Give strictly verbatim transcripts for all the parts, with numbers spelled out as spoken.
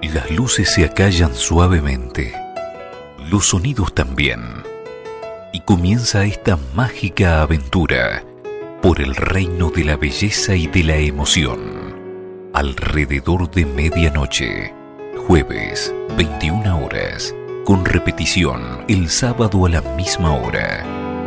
Las luces se acallan suavemente, los sonidos también, y comienza esta mágica aventura por el reino de la belleza y de la emoción. Alrededor de medianoche, jueves, veintiuna horas, con repetición el sábado a la misma hora.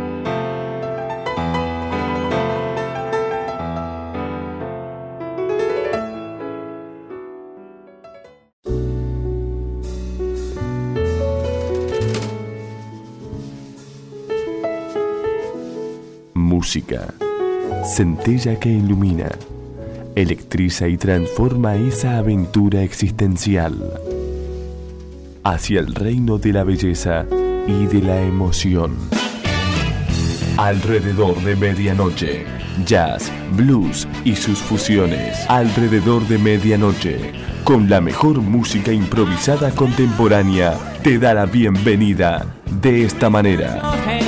Música, centella que ilumina, electriza y transforma esa aventura existencial hacia el reino de la belleza y de la emoción. Alrededor de medianoche, jazz, blues y sus fusiones. Alrededor de medianoche, con la mejor música improvisada contemporánea, te da la bienvenida de esta manera.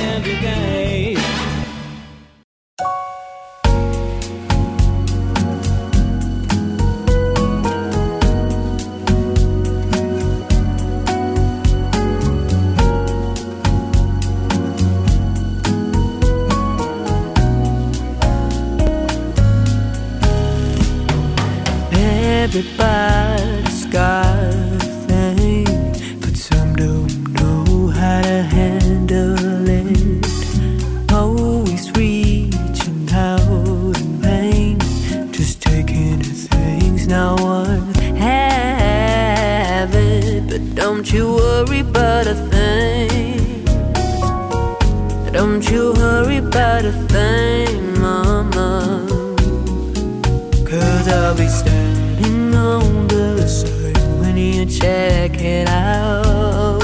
Everybody's got a thing, but some don't know how to handle it. Always reaching out in pain, just taking the things no one have it. But don't you worry about a thing. Don't you worry about a thing, mama. 'Cause I'll be standing on the side when you check it out.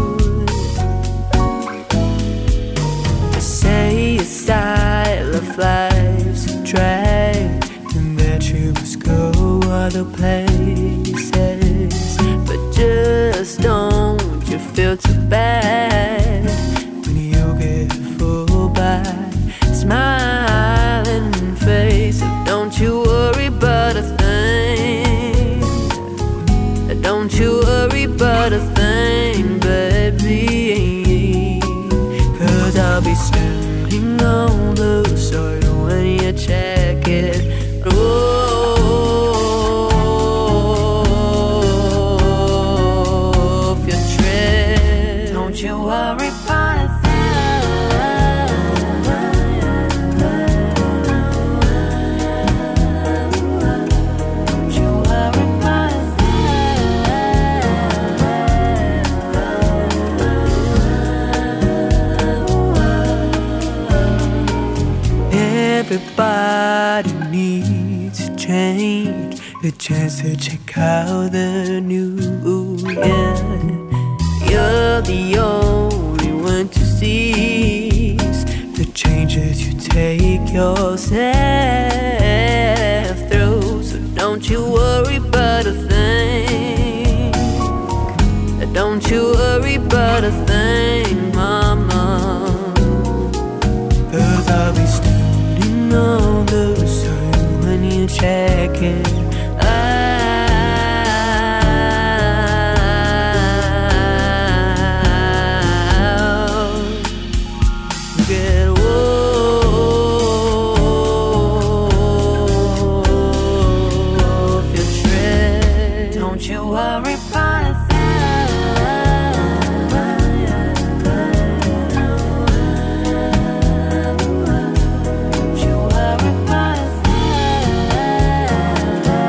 They say your style of life's a drag, and that you must go other places. But just don't you feel too bad when you get fooled by smiling face. So don't you worry about a thing. Don't you worry about a thing, baby. 'Cause I'll be standing on the side when you check it. Off your trip. Don't you worry about a Everybody needs a change, a chance to check out the new year. You're the only one to seize the changes you take yourself through. So don't you worry about a thing. Don't you worry about a thing, mama. 'Cause I'll be standing on the side when you check it out. Get off your trip. Don't you worry about a thing. Don't you worry about a thing.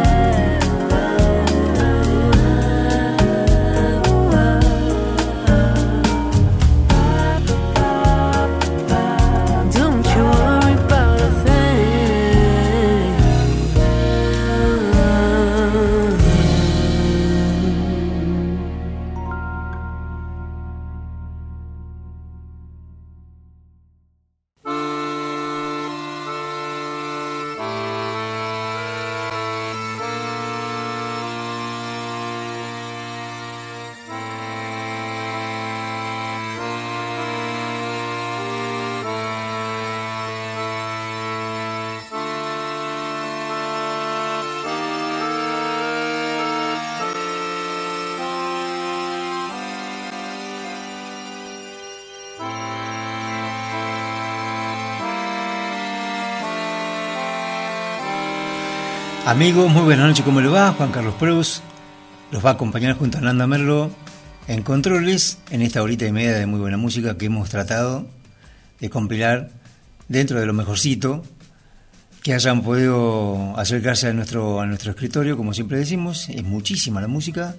Amigos, muy buenas noches, ¿cómo le va? Juan Carlos Preus los va a acompañar junto a Nanda Merlo en controles en esta horita y media de muy buena música que hemos tratado de compilar dentro de lo mejorcito, que hayan podido acercarse a nuestro, a nuestro escritorio, como siempre decimos. Es muchísima la música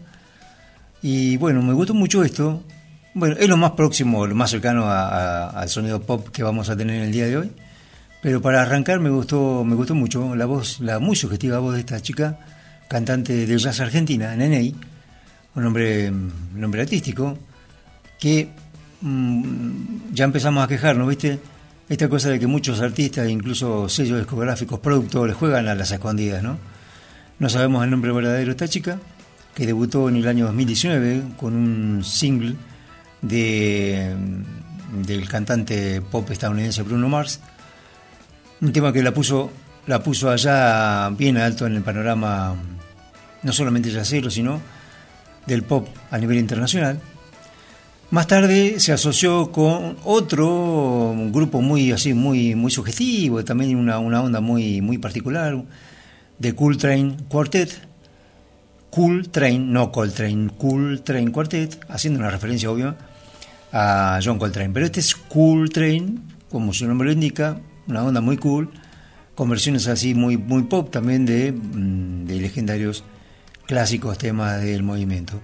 y bueno, me gustó mucho esto. Bueno, es lo más próximo, lo más cercano a, a, al sonido pop que vamos a tener en el día de hoy. Pero para arrancar me gustó, me gustó mucho la voz, la muy sugestiva voz de esta chica, cantante de jazz argentina, Nenei, un nombre, un nombre artístico, que mmm, ya empezamos a quejarnos, ¿viste? Esta cosa de que muchos artistas, incluso sellos discográficos, productores, juegan a las escondidas, ¿no? No sabemos el nombre verdadero de esta chica, que debutó en el año dos mil diecinueve con un single de, del cantante pop estadounidense Bruno Mars. Un tema que la puso, la puso allá bien alto en el panorama, no solamente jazzero, sino del pop a nivel internacional. Más tarde se asoció con otro grupo muy así, muy, muy sugestivo, también una, una onda muy, muy particular, de Coltrane Quartet. Coltrane, no Coltrane, Coltrane Quartet, haciendo una referencia obvia a John Coltrane. Pero este es Coltrane, como su nombre lo indica, una onda muy cool, con versiones así muy, muy pop también de, de legendarios clásicos temas del movimiento.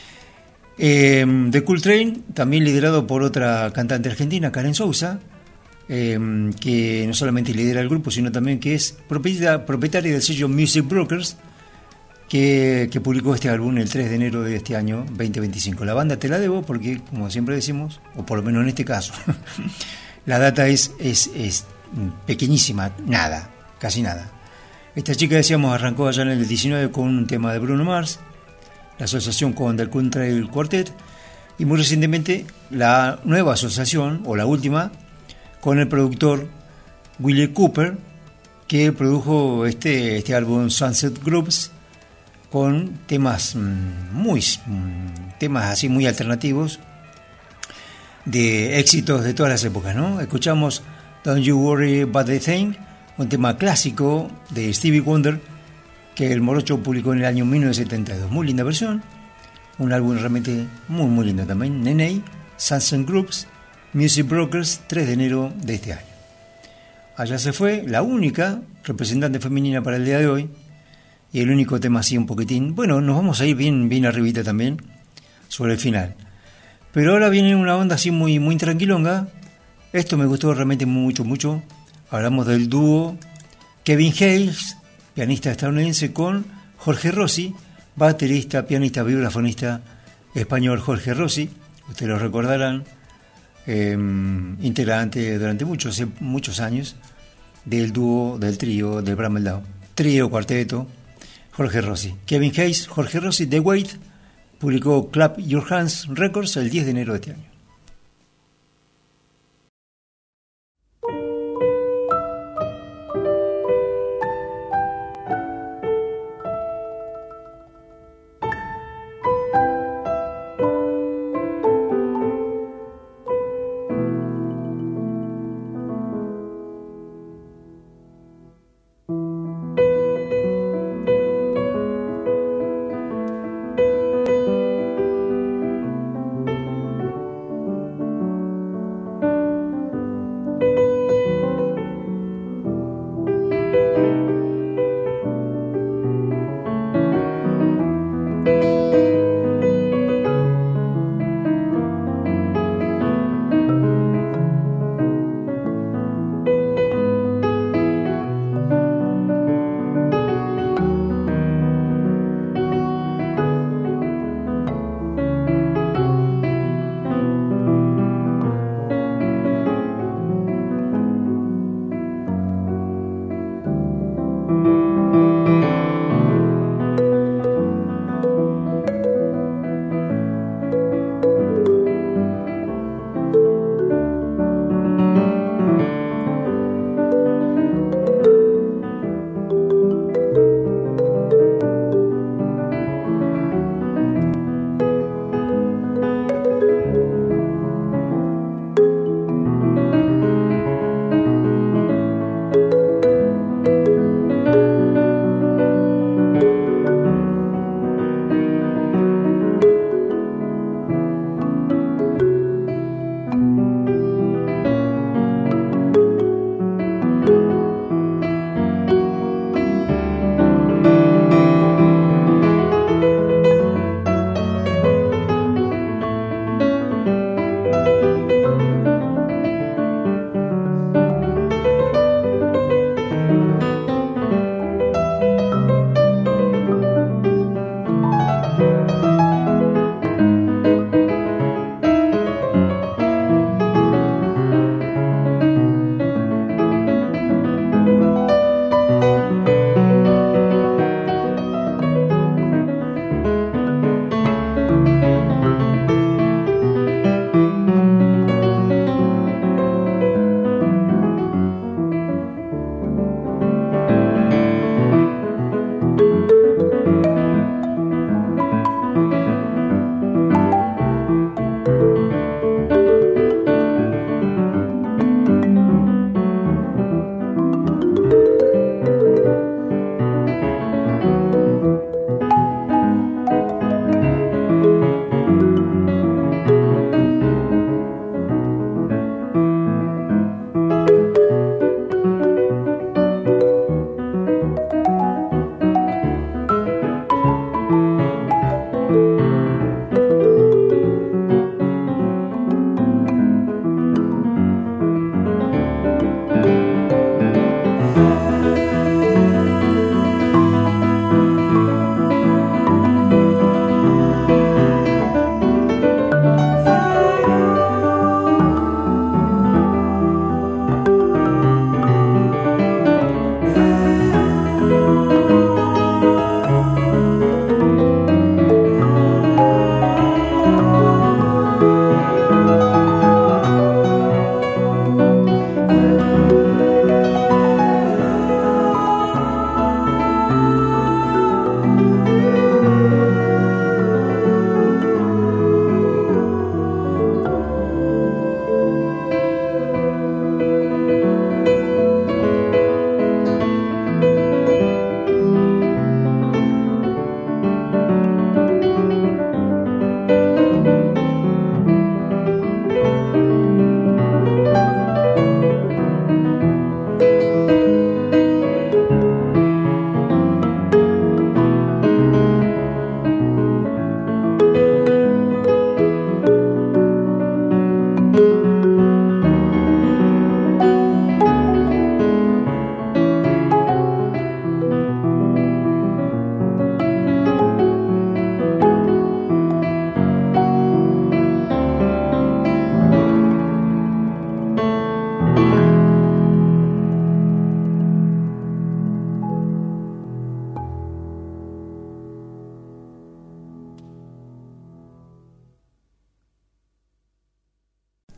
Eh, The Coltrane, también liderado por otra cantante argentina, Karen Sousa, eh, que no solamente lidera el grupo, sino también que es propietaria, propietaria del sello Music Brokers, que, que publicó este álbum el tres de enero de este año veinte veinticinco. La banda te la debo porque, como siempre decimos, o por lo menos en este caso, la data es, es, es pequeñísima, nada, casi nada. Esta chica, decíamos, arrancó allá en el diecinueve con un tema de Bruno Mars, la asociación con The Coltrane Quartet, y muy recientemente la nueva asociación, o la última, con el productor Willie Cooper, que produjo este, este álbum Sunset Groups, con temas muy temas así muy alternativos, de éxitos de todas las épocas, ¿no? Escuchamos Don't You Worry About the Thing, un tema clásico de Stevie Wonder que el Morocho publicó en el año mil novecientos setenta y dos. Muy linda versión, un álbum realmente muy muy lindo también. Nenei, Sunset Groups, Music Brokers, tres de enero de este año. Allá se fue la única representante femenina para el día de hoy y el único tema así un poquitín. Bueno, nos vamos a ir bien, bien arribita también sobre el final. Pero ahora viene una onda así muy, muy tranquilonga. Esto me gustó realmente mucho, mucho. Hablamos del dúo Kevin Hayes, pianista estadounidense, con Jorge Rossi, baterista, pianista, vibrafonista español Jorge Rossi. Ustedes lo recordarán, eh, integrante durante muchos, muchos años del dúo, del trío, del Brammeldau. Trío, cuarteto, Jorge Rossi. Kevin Hayes, Jorge Rossi, The Weight, publicó Clap Your Hands Records el diez de enero de este año.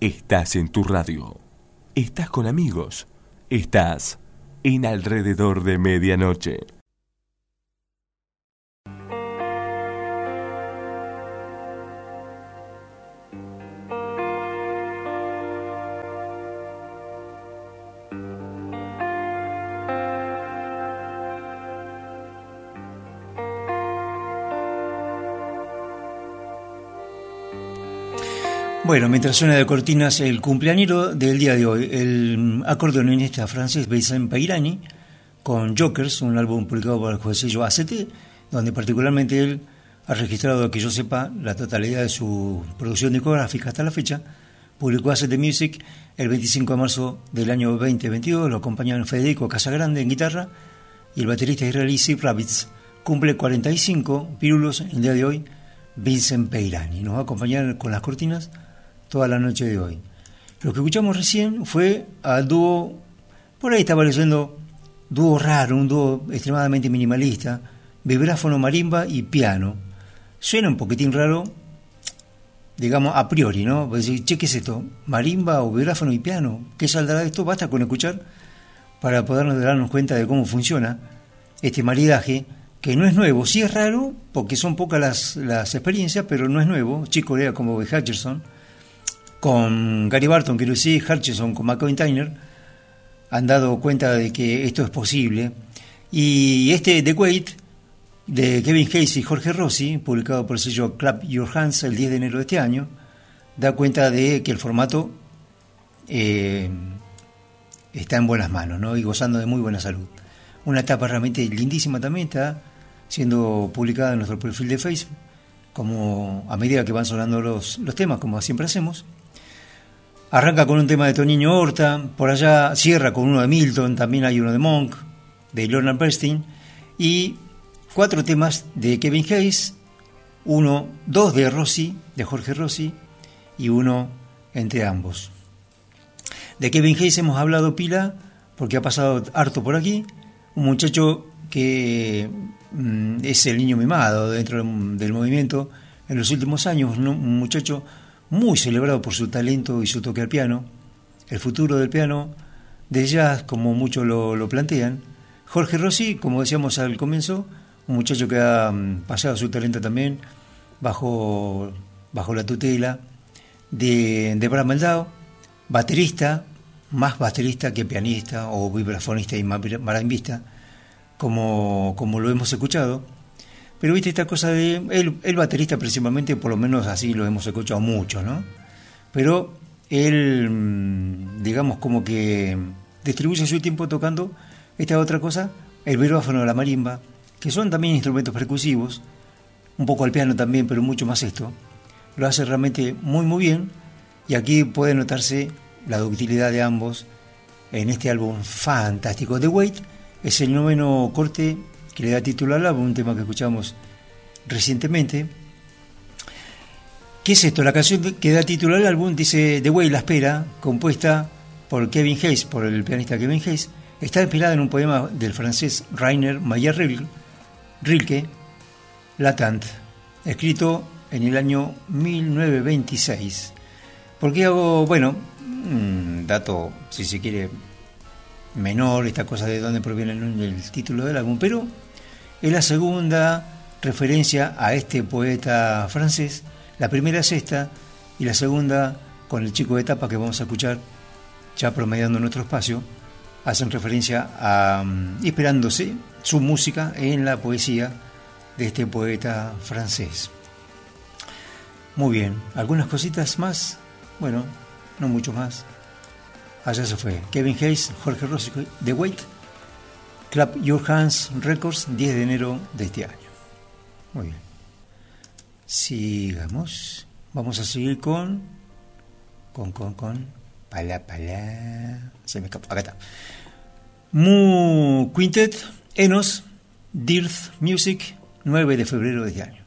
Estás en tu radio. Estás con amigos. Estás en Alrededor de Medianoche. Bueno, mientras suena de cortinas el cumpleañero del día de hoy, el acordeonista francés Vincent Peirani, con Jokers, un álbum publicado por el sello A C T, donde particularmente él ha registrado, que yo sepa, la totalidad de su producción discográfica hasta la fecha. Publicó A C T Music el veinticinco de marzo del año veinte veintidós, lo acompañaron Federico Casagrande en guitarra y el baterista israelí Ziv Ravitz. Cumple cuarenta y cinco pirulos el día de hoy, Vincent Peirani. Nos va a acompañar con las cortinas toda la noche de hoy. Lo que escuchamos recién fue al dúo, por ahí estaba leyendo, dúo raro, un dúo extremadamente minimalista, vibráfono, marimba y piano. Suena un poquitín raro, digamos, a priori, ¿no? Pues decir, che, ¿qué es esto? ¿Marimba o vibráfono y piano? ¿Qué saldrá de esto? Basta con escuchar para podernos darnos cuenta de cómo funciona este maridaje, que no es nuevo. Sí es raro, porque son pocas las, las experiencias, pero no es nuevo. Chick Corea como Bobby Hutcherson, con Gary Barton, quiero decir, Hutcherson con McCoy Tyner, han dado cuenta de que esto es posible. Y este The Wait, de Kevin Hayes y Jorge Rossi, publicado por el sello Clap Your Hands el diez de enero de este año, da cuenta de que el formato eh, está en buenas manos, ¿no? Y gozando de muy buena salud. Una etapa realmente lindísima también está siendo publicada en nuestro perfil de Facebook, como a medida que van sonando los, los temas, como siempre hacemos. Arranca con un tema de Toniño Horta, por allá cierra con uno de Milton, también hay uno de Monk, de Leonard Bernstein, y cuatro temas de Kevin Hayes, uno, dos de Rossi, de Jorge Rossi, y uno entre ambos. De Kevin Hayes hemos hablado pila, porque ha pasado harto por aquí, un muchacho que mm, es el niño mimado dentro del, del movimiento en los últimos años, ¿no? Un muchacho muy celebrado por su talento y su toque al piano, el futuro del piano de jazz, como muchos lo, lo plantean. Jorge Rossi, como decíamos al comienzo, un muchacho que ha um, pasado su talento también bajo, bajo la tutela de, de Bram Meldau, baterista, más baterista que pianista o vibrafonista y marimbista, como, como lo hemos escuchado. Pero viste esta cosa de el, el baterista principalmente, por lo menos así lo hemos escuchado mucho, ¿no? Pero él, digamos, como que distribuye su tiempo tocando esta otra cosa, el vibráfono, la marimba, que son también instrumentos percusivos, un poco al piano también, pero mucho más esto. Lo hace realmente muy muy bien, y aquí puede notarse la ductilidad de ambos en este álbum fantástico. The Wait es el noveno corte que le da título al álbum, un tema que escuchamos recientemente. ¿Qué es esto? La canción que da título al álbum dice The Way, la espera, compuesta por Kevin Hayes, por el pianista Kevin Hayes, está inspirada en un poema del francés Rainer Maria Rilke, L'attente, escrito en el año mil novecientos veintiséis. ¿Por qué hago, bueno, un dato, si se quiere, menor, esta cosa de dónde proviene el, el título del álbum, pero es la segunda referencia a este poeta francés. La primera es esta, y la segunda, con el chico de tapa que vamos a escuchar ya promediando nuestro espacio, hacen referencia a um, inspirándose su música en la poesía de este poeta francés. Muy bien, algunas cositas más, bueno, no mucho más. Allá se fue Kevin Hayes, Jorge Rossi, The Wait, Clap Your Hands Records, diez de enero de este año. Muy bien. Sigamos. Vamos a seguir con. Con, con, con. Pala, pala. Se me escapó. Acá está. Mu Quintet, Enos, Dirth Music, nueve de febrero de este año.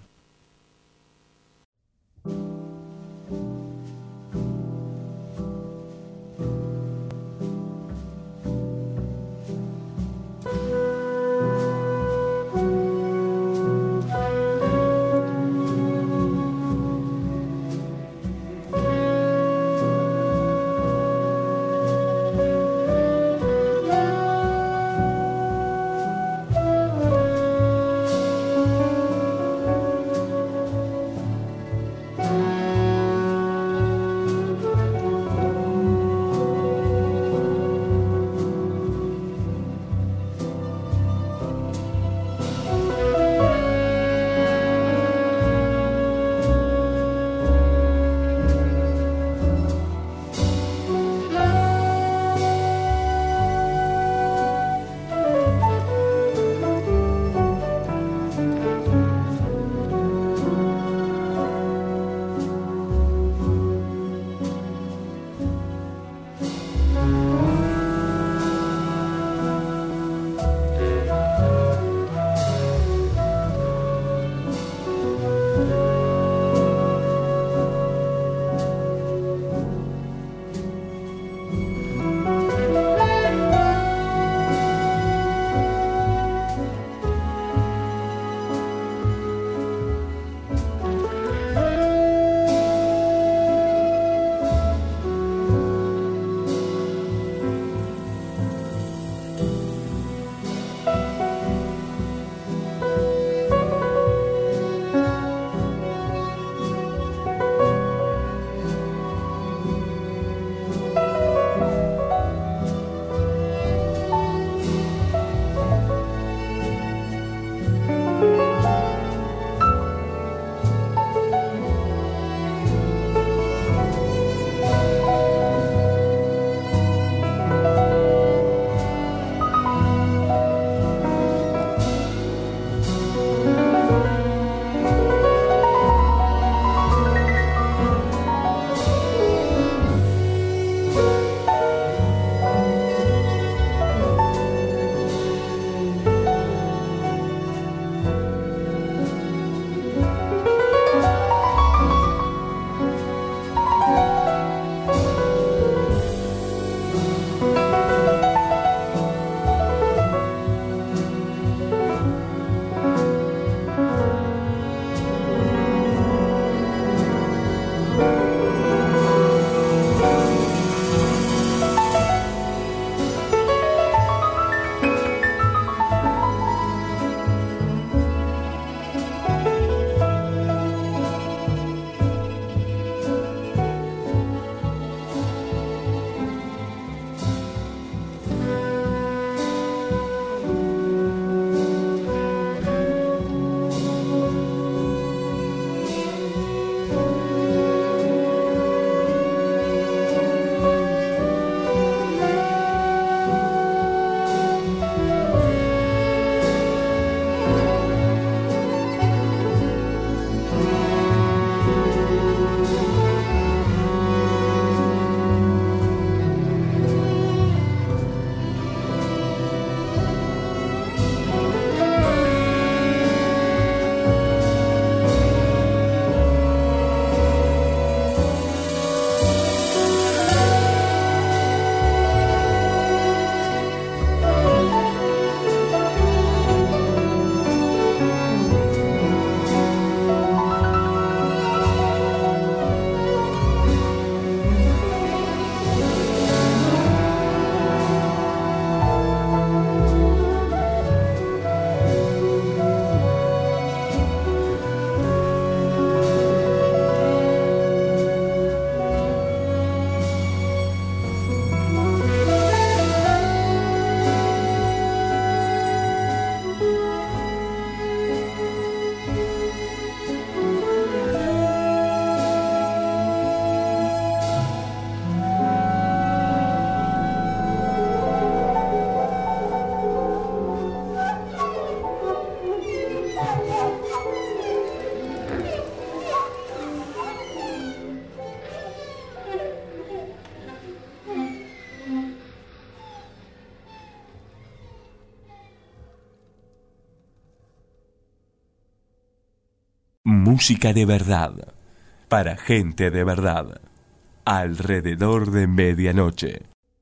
música de verdad, para gente de verdad, alrededor de medianoche.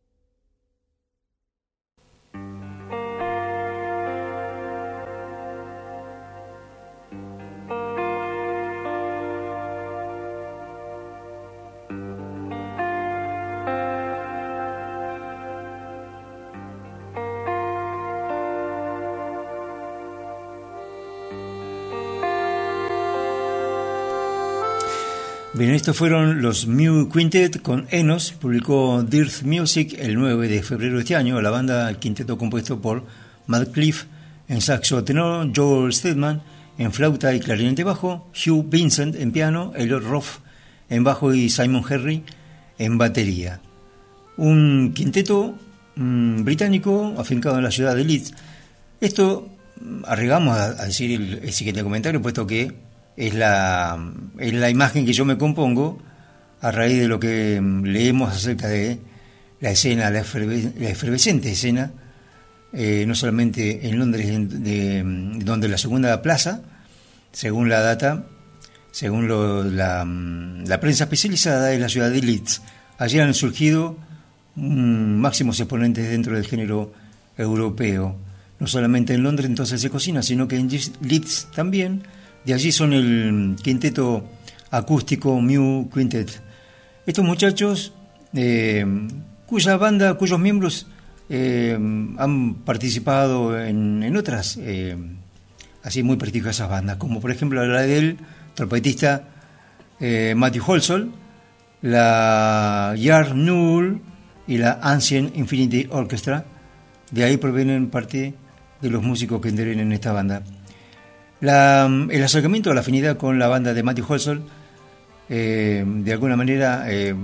Bien, estos fueron los Mew Quintet con Enos. Publicó Dirt Music el nueve de febrero de este año. La banda, el quinteto compuesto por Matt Cliff en saxo tenor, Joel Stedman en flauta y clarinete bajo, Hugh Vincent en piano, Elliot Roth en bajo y Simon Henry en batería. Un quinteto mmm, británico afincado en la ciudad de Leeds. Esto arriesgamos a, a decir el, el siguiente comentario, puesto que Es la, es la imagen que yo me compongo a raíz de lo que leemos acerca de la escena, la, eferve, la efervescente escena, eh, no solamente en Londres, de, de, donde la segunda plaza, según la data, según lo, la, la prensa especializada, es la ciudad de Leeds. Allí han surgido um, máximos exponentes dentro del género europeo. No solamente en Londres entonces se cocina, sino que en Leeds también. De allí son el quinteto acústico Mew Quintet. Estos muchachos, eh, cuya banda, cuyos miembros eh, han participado en, en otras, eh, así muy prestigiosas bandas, como por ejemplo la del trompetista eh, Matthew Holsall, la Yard Null y la Ancient Infinity Orchestra. De ahí provienen parte de los músicos que integran en esta banda. La, el acercamiento a la afinidad con la banda de Matthew Holsall eh, de alguna manera eh,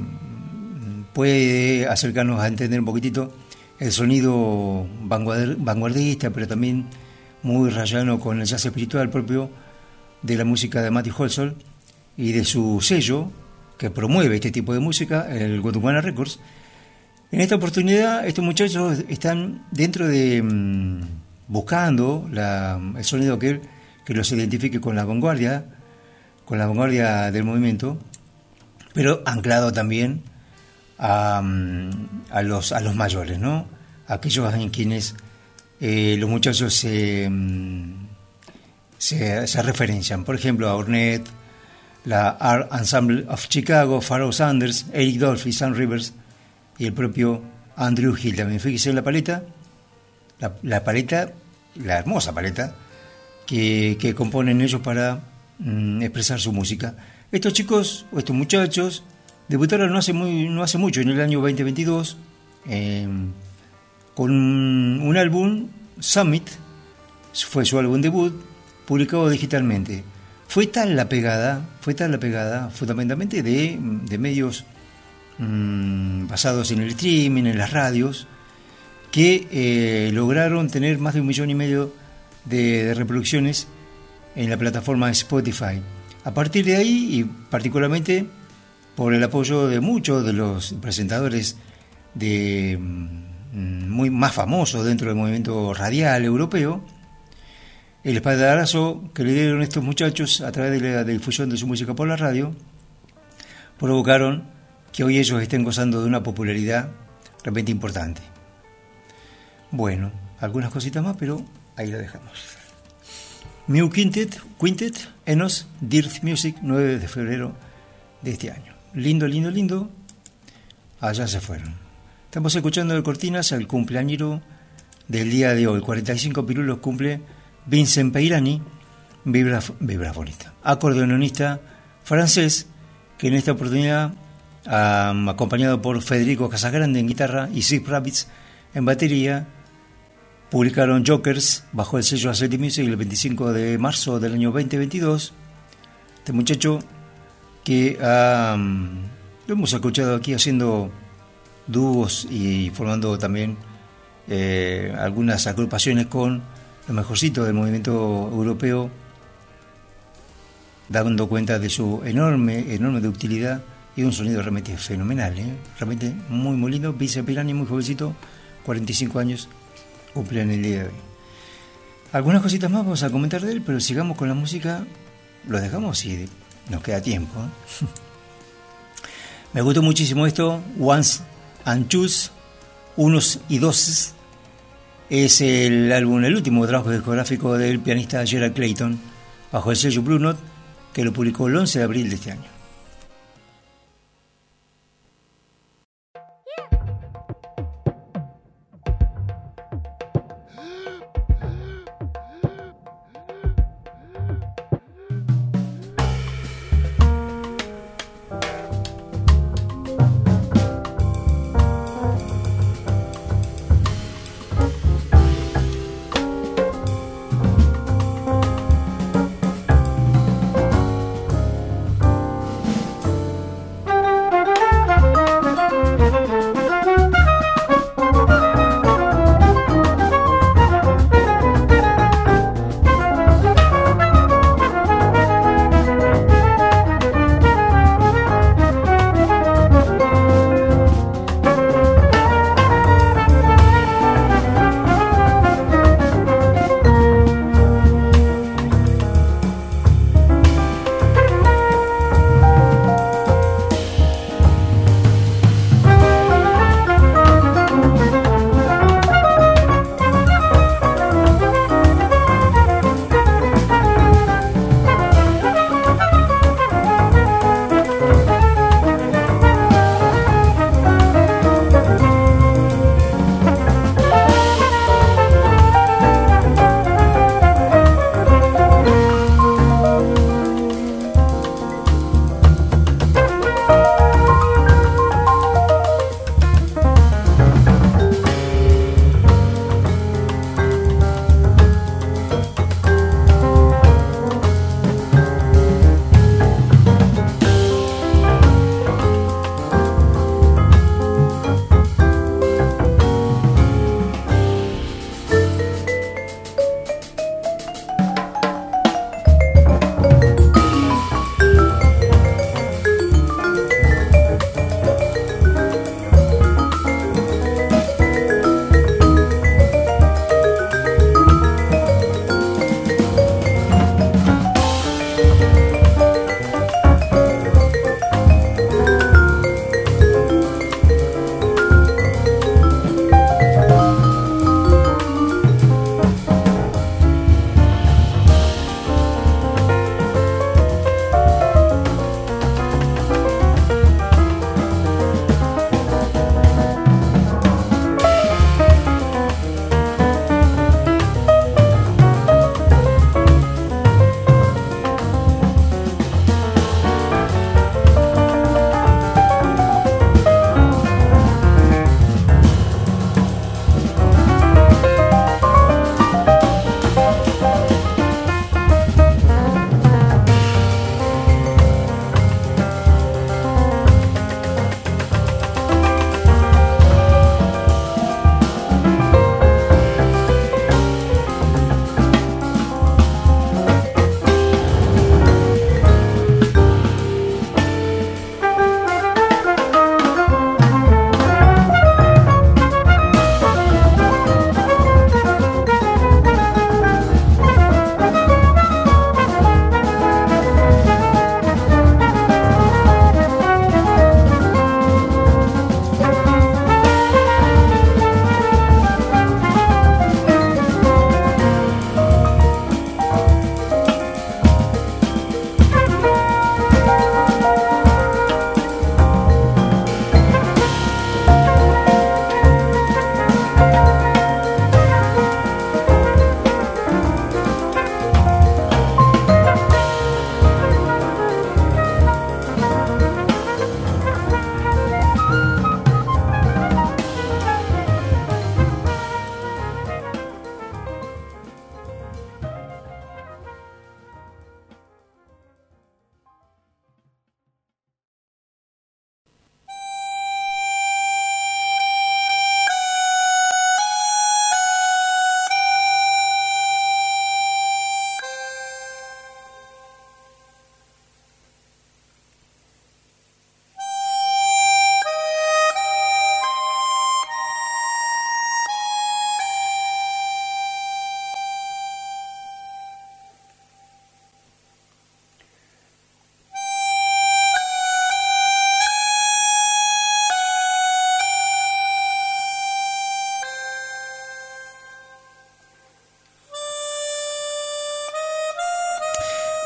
puede acercarnos a entender un poquitito el sonido vanguardista, pero también muy rayano con el jazz espiritual propio de la música de Matthew Holsall y de su sello que promueve este tipo de música, el Gondwana Records. En esta oportunidad estos muchachos están dentro de mmm, buscando la, el sonido que, que los identifique con la vanguardia, con la vanguardia del movimiento, pero anclado también a, a, los, a los mayores, ¿no? Aquellos en quienes eh, los muchachos se, se, se referencian. Por ejemplo, a Ornette, la Art Ensemble of Chicago, Pharoah Sanders, Eric Dolphy, Sam Rivers y el propio Andrew Hill. También fíjese en la paleta, la, la paleta, la hermosa paleta que, que componen ellos para mm, expresar su música. Estos chicos, o estos muchachos, debutaron no hace, muy, no hace mucho, en el año veinte veintidós, eh, con un, un álbum, Summit, fue su álbum debut, publicado digitalmente. Fue tal la pegada, fue tal la pegada, fundamentalmente de, de medios mmm, basados en el streaming, en las radios, que eh, lograron tener más de un millón y medio de, de reproducciones en la plataforma Spotify. A partir de ahí, y particularmente por el apoyo de muchos de los presentadores de mmm, muy más famosos dentro del movimiento radial europeo, el espaldarazo que le dieron estos muchachos a través de la difusión de su música por la radio provocaron que hoy ellos estén gozando de una popularidad realmente importante. Bueno, algunas cositas más, pero ahí la dejamos. Mew Quintet, Quintet, Enos, Dirt Music, nueve de febrero de este año. Lindo, lindo, lindo. Allá se fueron. Estamos escuchando de cortinas al cumpleañero del día de hoy. cuarenta y cinco pirulos cumple Vincent Peirani, vibrafonista, acordeonista francés, que en esta oportunidad, um, acompañado por Federico Casagrande en guitarra y Zip Rabbits en batería, publicaron Jokers bajo el sello Aceti Music el veinticinco de marzo del año veinte veintidós. Este muchacho que um, lo hemos escuchado aquí haciendo dúos y formando también eh, algunas agrupaciones con lo mejorcito del movimiento europeo, dando cuenta de su enorme, enorme ductilidad y un sonido realmente fenomenal, ¿eh? Realmente muy, muy lindo. Vincent Peirani, muy jovencito, cuarenta y cinco años, cumple en el día de hoy. Algunas cositas más vamos a comentar de él, pero sigamos con la música los dejamos y nos queda tiempo. Me gustó muchísimo esto, Once and Twos, Unos y Doses. Es el álbum, el último trabajo discográfico del pianista Gerald Clayton, bajo el sello Blue Note, que lo publicó el once de abril de este año.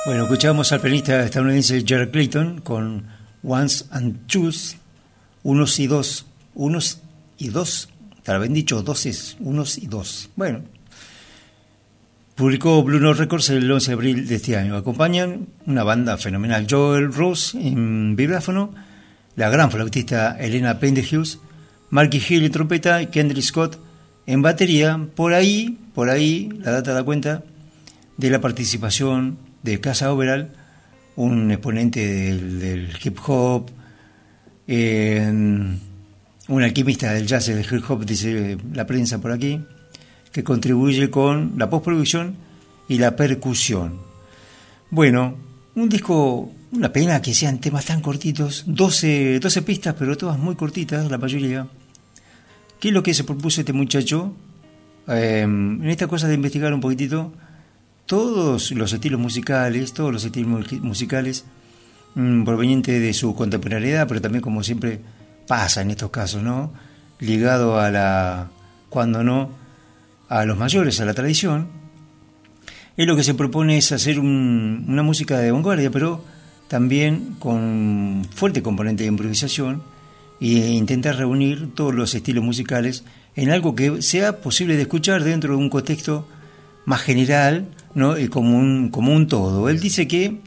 Bueno, escuchamos al pianista estadounidense Jerry Clayton con Ones and Twos, unos y dos, unos y dos, te lo habían dicho, doces, unos y dos. Bueno, publicó Blue Note Records el once de abril de este año. Acompañan una banda fenomenal, Joel Ross en vibráfono, la gran flautista Elena Penderhughes, Marky Hill en trompeta y Kendrick Scott en batería. Por ahí, por ahí, la data da cuenta de la participación de Casa Overall, un exponente del, del hip hop, eh, un alquimista del jazz y del hip hop, dice la prensa por aquí, que contribuye con la postproducción y la percusión. Bueno, un disco, una pena que sean temas tan cortitos, doce, doce pistas, pero todas muy cortitas, la mayoría. ¿Qué es lo que se propuso este muchacho? Eh, en esta cosa de investigar un poquitito todos los estilos musicales, todos los estilos musicales mmm, provenientes de su contemporaneidad, pero también, como siempre pasa en estos casos, ¿no? Ligado a la, cuando no, a los mayores, a la tradición. Él lo que se propone es hacer un, una música de vanguardia, pero también con fuerte componente de improvisación, e intentar reunir todos los estilos musicales en algo que sea posible de escuchar dentro de un contexto más general, ¿no? Y como un, como un todo. Él dice que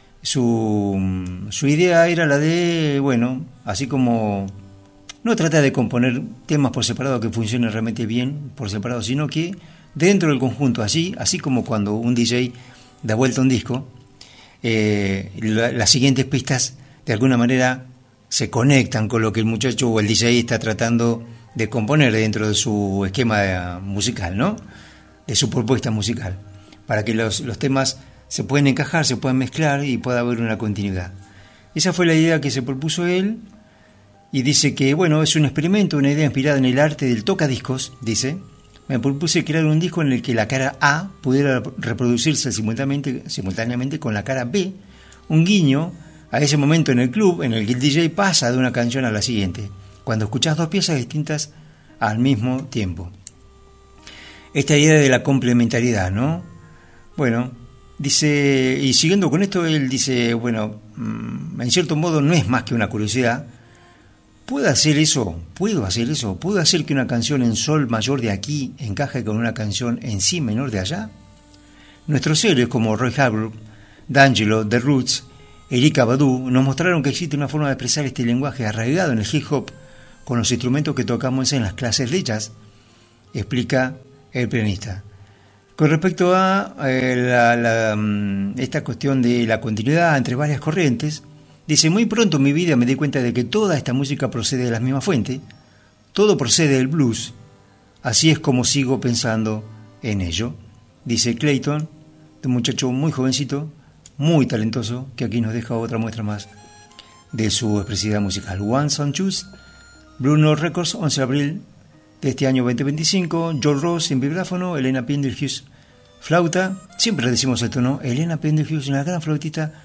su, su idea era la de, bueno, así como no trata de componer temas por separado que funcionen realmente bien por separado, sino que dentro del conjunto, así, así como cuando un D J da vuelta a un disco, eh, la, las siguientes pistas de alguna manera se conectan con lo que el muchacho o el D J está tratando de componer dentro de su esquema musical, ¿no? De su propuesta musical, para que los, los temas se puedan encajar, se puedan mezclar y pueda haber una continuidad. Esa fue la idea que se propuso él, y dice que, bueno, es un experimento, una idea inspirada en el arte del tocadiscos, dice. Me propuse crear un disco en el que la cara A pudiera reproducirse simultáneamente, simultáneamente con la cara B, un guiño a ese momento en el club en el que el D J pasa de una canción a la siguiente, cuando escuchas dos piezas distintas al mismo tiempo. Esta idea de la complementariedad, ¿no? Bueno, dice, y siguiendo con esto, él dice, bueno, en cierto modo no es más que una curiosidad. ¿Puedo hacer eso? ¿Puedo hacer eso? ¿Puedo hacer que una canción en sol mayor de aquí encaje con una canción en si menor de allá? Nuestros héroes como Roy Hargrove, D'Angelo, The Roots, Erykah Badu nos mostraron que existe una forma de expresar este lenguaje arraigado en el hip hop con los instrumentos que tocamos en las clases de jazz, explica el pianista. Con respecto a eh, la, la, esta cuestión de la continuidad entre varias corrientes, dice, muy pronto en mi vida me di cuenta de que toda esta música procede de la misma fuente, todo procede del blues, así es como sigo pensando en ello, dice Clayton, un muchacho muy jovencito, muy talentoso, que aquí nos deja otra muestra más de su expresividad musical. Ones and Twos, Blue Note Records, once de abril de este año veinte veinticinco, Joel Ross en vibráfono, Elena Penderhughes flauta, siempre decimos esto, ¿no? Elena Penderhughes, una gran flautista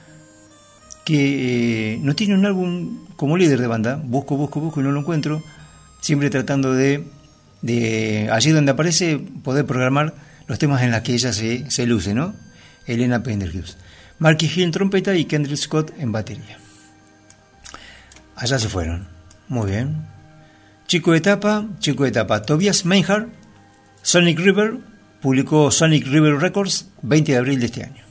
que eh, no tiene un álbum como líder de banda, busco, busco, busco y no lo encuentro, siempre tratando de, de allí donde aparece, poder programar los temas en los que ella se, se luce, ¿no? Elena Penderhughes. Marky Hill en trompeta y Kendrick Scott en batería. Allá se fueron. Muy bien. Chico de etapa, chico de etapa. Tobias Meinhardt, Sonic River, publicó Sonic River Records, veinte de abril de este año.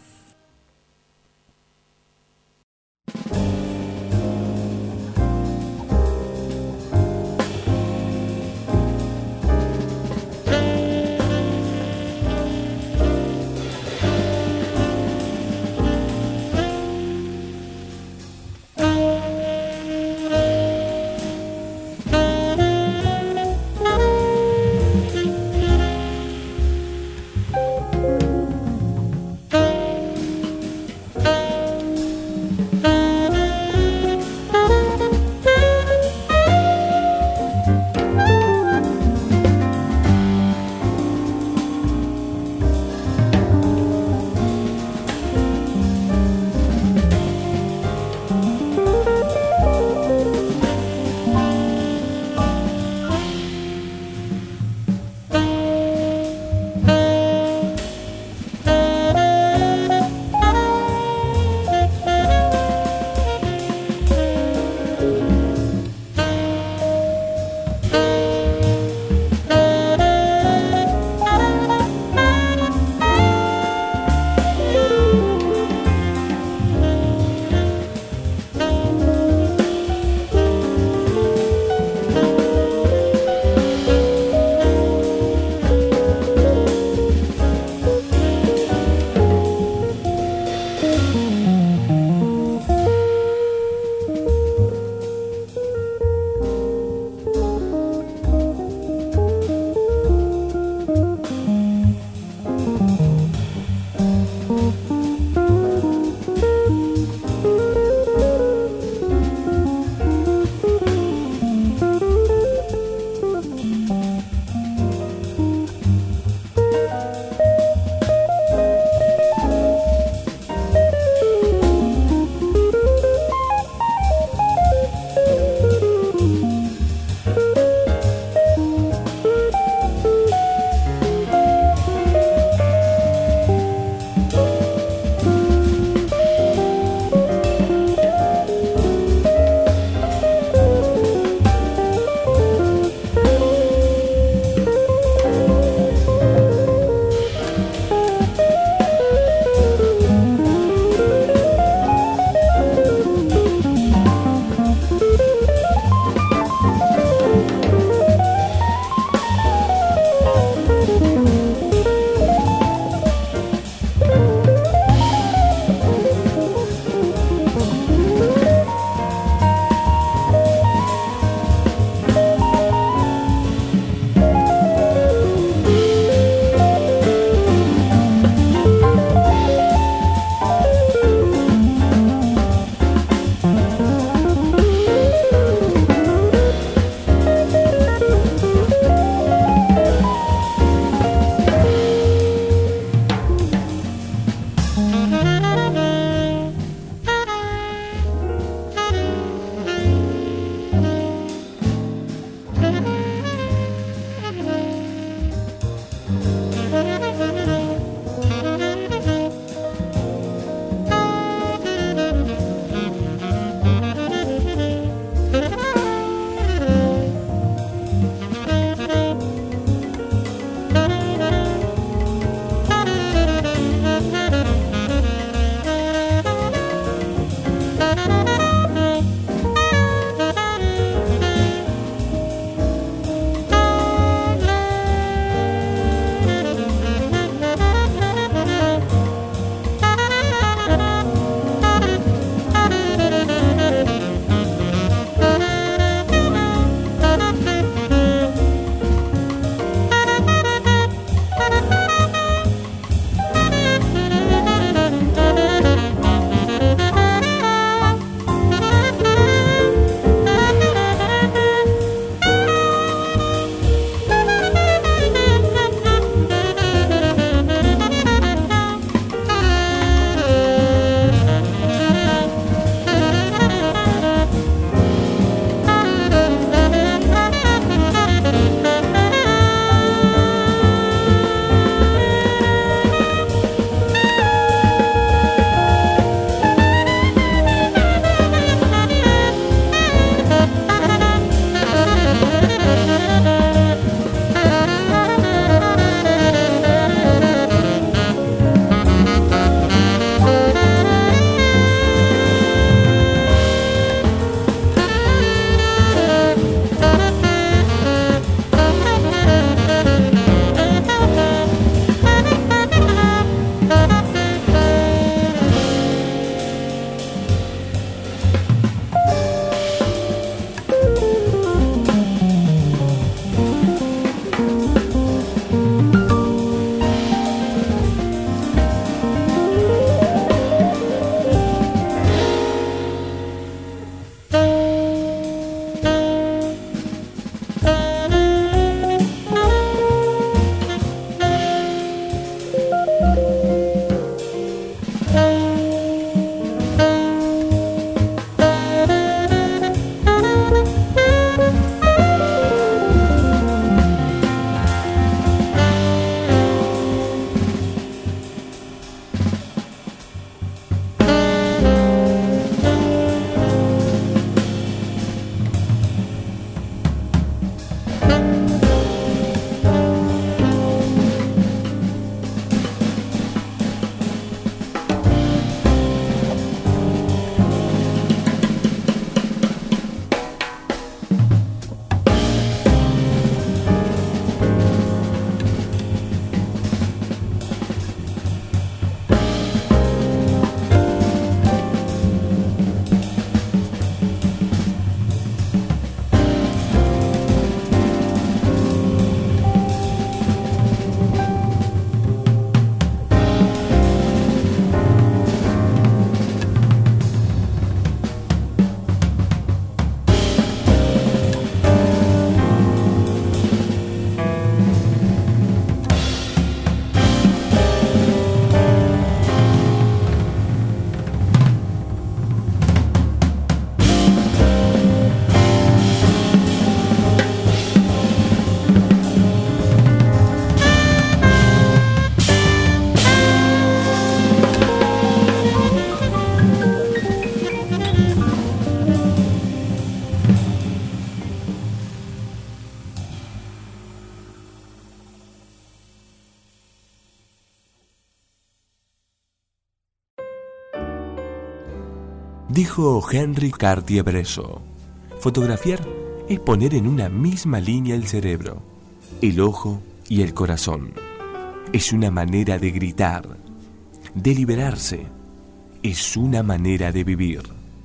Dijo Henry Cartier-Bresson, fotografiar es poner en una misma línea el cerebro, el ojo y el corazón. Es una manera de gritar, de liberarse. Es una manera de vivir.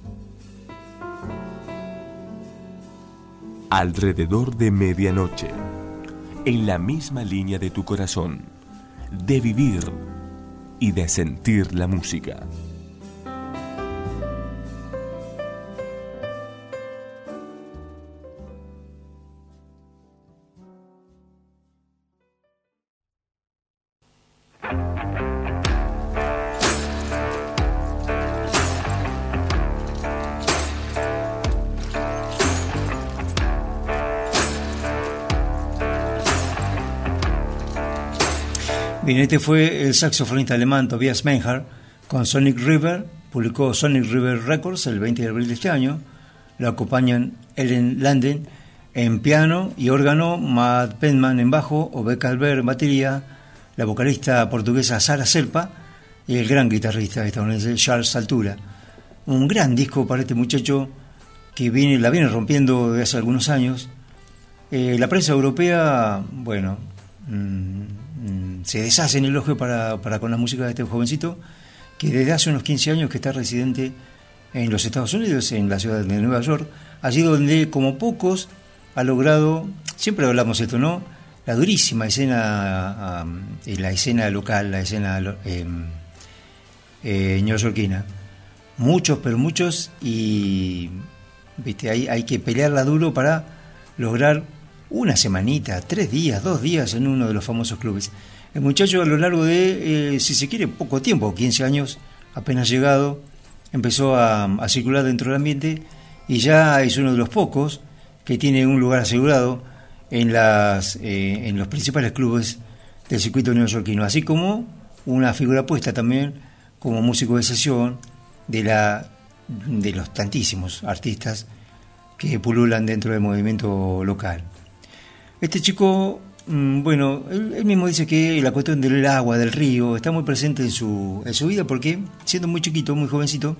Alrededor de medianoche, en la misma línea de tu corazón, de vivir y de sentir la música. Bien, este fue el saxofonista alemán Tobias Menhart con Sonic River. Publicó Sonic River Records el veinte de abril de este año. Lo acompañan Ellen Landen en piano y órgano, Matt Penman en bajo, Obek Albert en batería, la vocalista portuguesa Sara Serpa y el gran guitarrista estadounidense Charles Altura. Un gran disco para este muchacho que viene, la viene rompiendo desde hace algunos años. Eh, la prensa europea, bueno, mmm, se deshace en elogio para, para con la música de este jovencito que desde hace unos quince años que está residente en los Estados Unidos, en la ciudad de Nueva York, allí donde como pocos ha logrado, siempre hablamos esto, ¿no?, la durísima escena, um, la escena local, la escena eh, eh, neoyorquina. Muchos, pero muchos, y viste, hay, hay que pelearla duro para lograr una semanita, tres días, dos días en uno de los famosos clubes. El muchacho a lo largo de, eh, si se quiere, poco tiempo, quince años, apenas llegado, empezó a, a circular dentro del ambiente y ya es uno de los pocos que tiene un lugar asegurado en, las, eh, en los principales clubes del circuito neoyorquino, así como una figura puesta también como músico de sesión de, la, de los tantísimos artistas que pululan dentro del movimiento local. Este chico, bueno, él, él mismo dice que la cuestión del agua, del río, está muy presente en su, en su vida porque, siendo muy chiquito, muy jovencito,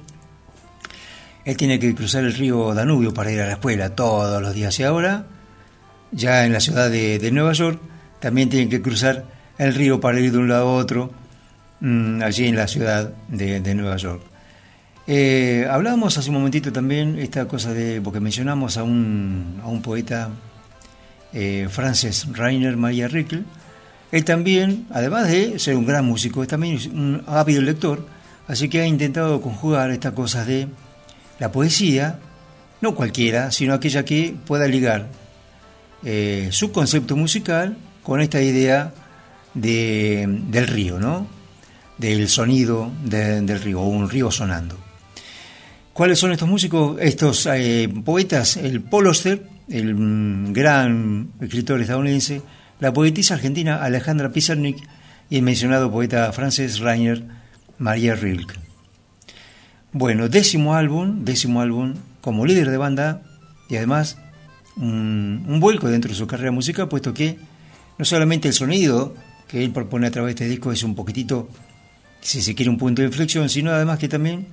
él tiene que cruzar el río Danubio para ir a la escuela todos los días. Y ahora, ya en la ciudad de, de Nueva York, también tienen que cruzar el río para ir de un lado a otro, mmm, allí en la ciudad de, de Nueva York. Eh, hablábamos hace un momentito también esta cosa de, porque mencionamos a un, a un poeta, Eh, Frances Rainer Maria Rilke. Él también, además de ser un gran músico, es también un ávido lector, así que ha intentado conjugar estas cosas de la poesía, no cualquiera, sino aquella que pueda ligar eh, su concepto musical con esta idea de, del río, ¿no?, del sonido de, del río, o un río sonando. ¿Cuáles son estos músicos, estos eh, poetas? El Paul Auster, el mm, gran escritor estadounidense, la poetisa argentina Alejandra Pizarnik y el mencionado poeta Frances Rainer Maria Rilke. Bueno, décimo álbum, décimo álbum como líder de banda y además un, un vuelco dentro de su carrera musical, puesto que no solamente el sonido que él propone a través de este disco es un poquitito, si se quiere, un punto de inflexión, sino además que también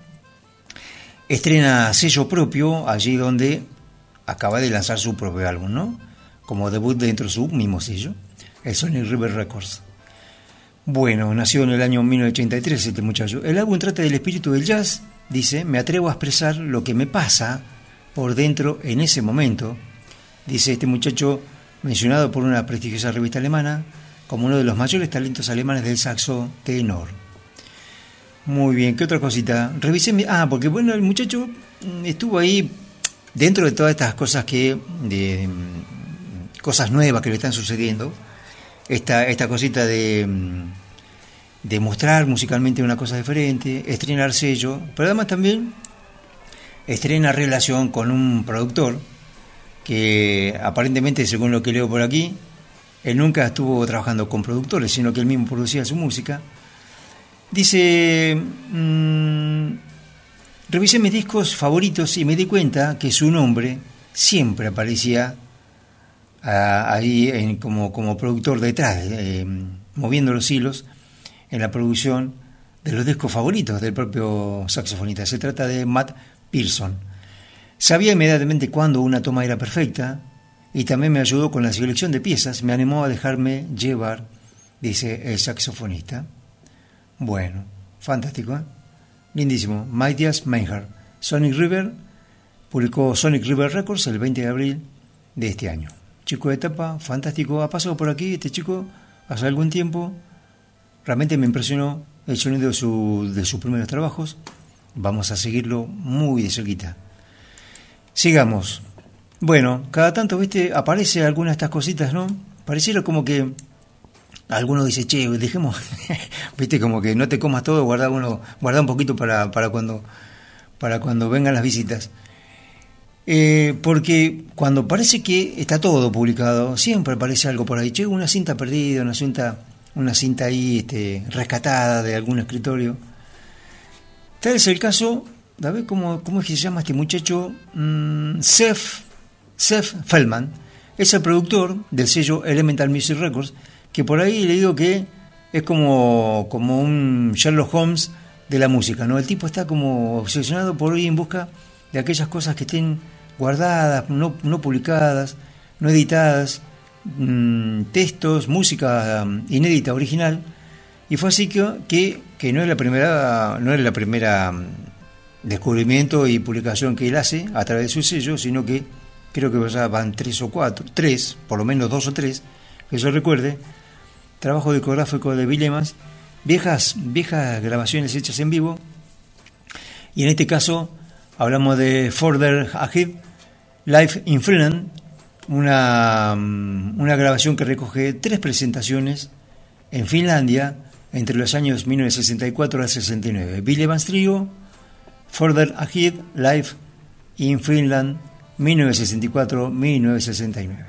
estrena sello propio allí donde acaba de lanzar su propio álbum, ¿no?, como debut dentro de su mismo sello, el Sonic River Records. Bueno, nació en el año mil novecientos ochenta y tres este muchacho. El álbum trata del espíritu del jazz, dice, me atrevo a expresar lo que me pasa por dentro en ese momento, dice este muchacho, mencionado por una prestigiosa revista alemana como uno de los mayores talentos alemanes del saxo tenor. Muy bien, ¿qué otra cosita? Revisé mi... Ah, porque bueno, el muchacho estuvo ahí dentro de todas estas cosas que... de, cosas nuevas que le están sucediendo. Esta, esta cosita de... de mostrar musicalmente una cosa diferente, estrenar sello, pero además también estrena relación con un productor que aparentemente, según lo que leo por aquí, él nunca estuvo trabajando con productores, sino que él mismo producía su música. Dice, mmm, revisé mis discos favoritos y me di cuenta que su nombre siempre aparecía a, ahí en, como, como productor detrás, eh, moviendo los hilos en la producción de los discos favoritos del propio saxofonista. Se trata de Matt Pearson. Sabía inmediatamente cuándo una toma era perfecta y también me ayudó con la selección de piezas, me animó a dejarme llevar, dice el saxofonista. Bueno, fantástico, ¿eh? Lindísimo. Matthias Meinhardt, Sonic River, publicó Sonic River Records el veinte de abril de este año. Chico de etapa, fantástico, ha pasado por aquí este chico hace algún tiempo, realmente me impresionó el sonido de, su, de sus primeros trabajos, vamos a seguirlo muy de cerquita. Sigamos. Bueno, cada tanto, viste, aparece alguna de estas cositas, ¿no? Pareciera como que alguno dice, che, dejemos, viste, como que no te comas todo, guarda uno, guarda un poquito para, para cuando, para cuando vengan las visitas. Eh, porque cuando parece que está todo publicado, siempre aparece algo por ahí, che, una cinta perdida, una cinta, una cinta ahí, este, rescatada de algún escritorio. Tal es el caso, a ver cómo, cómo es que se llama este muchacho, mm, Seth, Seth Feldman, es el productor del sello Elemental Music Records, que por ahí le digo que es como, como un Sherlock Holmes de la música, ¿no? El tipo está como obsesionado por ir en busca de aquellas cosas que estén guardadas, no, no publicadas, no editadas, mmm, textos, música inédita, original, y fue así que, que, que no es la primera, no es la primera descubrimiento y publicación que él hace a través de su sello, sino que creo que ya van tres o cuatro, tres, por lo menos dos o tres, que yo recuerde, trabajo discográfico de Bill Evans, viejas, viejas grabaciones hechas en vivo, y en este caso hablamos de Further Ahead, Live in Finland, una, una grabación que recoge tres presentaciones en Finlandia entre los años mil novecientos sesenta y cuatro al sesenta y nueve. Bill Evans Trio, Further Ahead, Live in Finland, mil novecientos sesenta y cuatro a mil novecientos sesenta y nueve.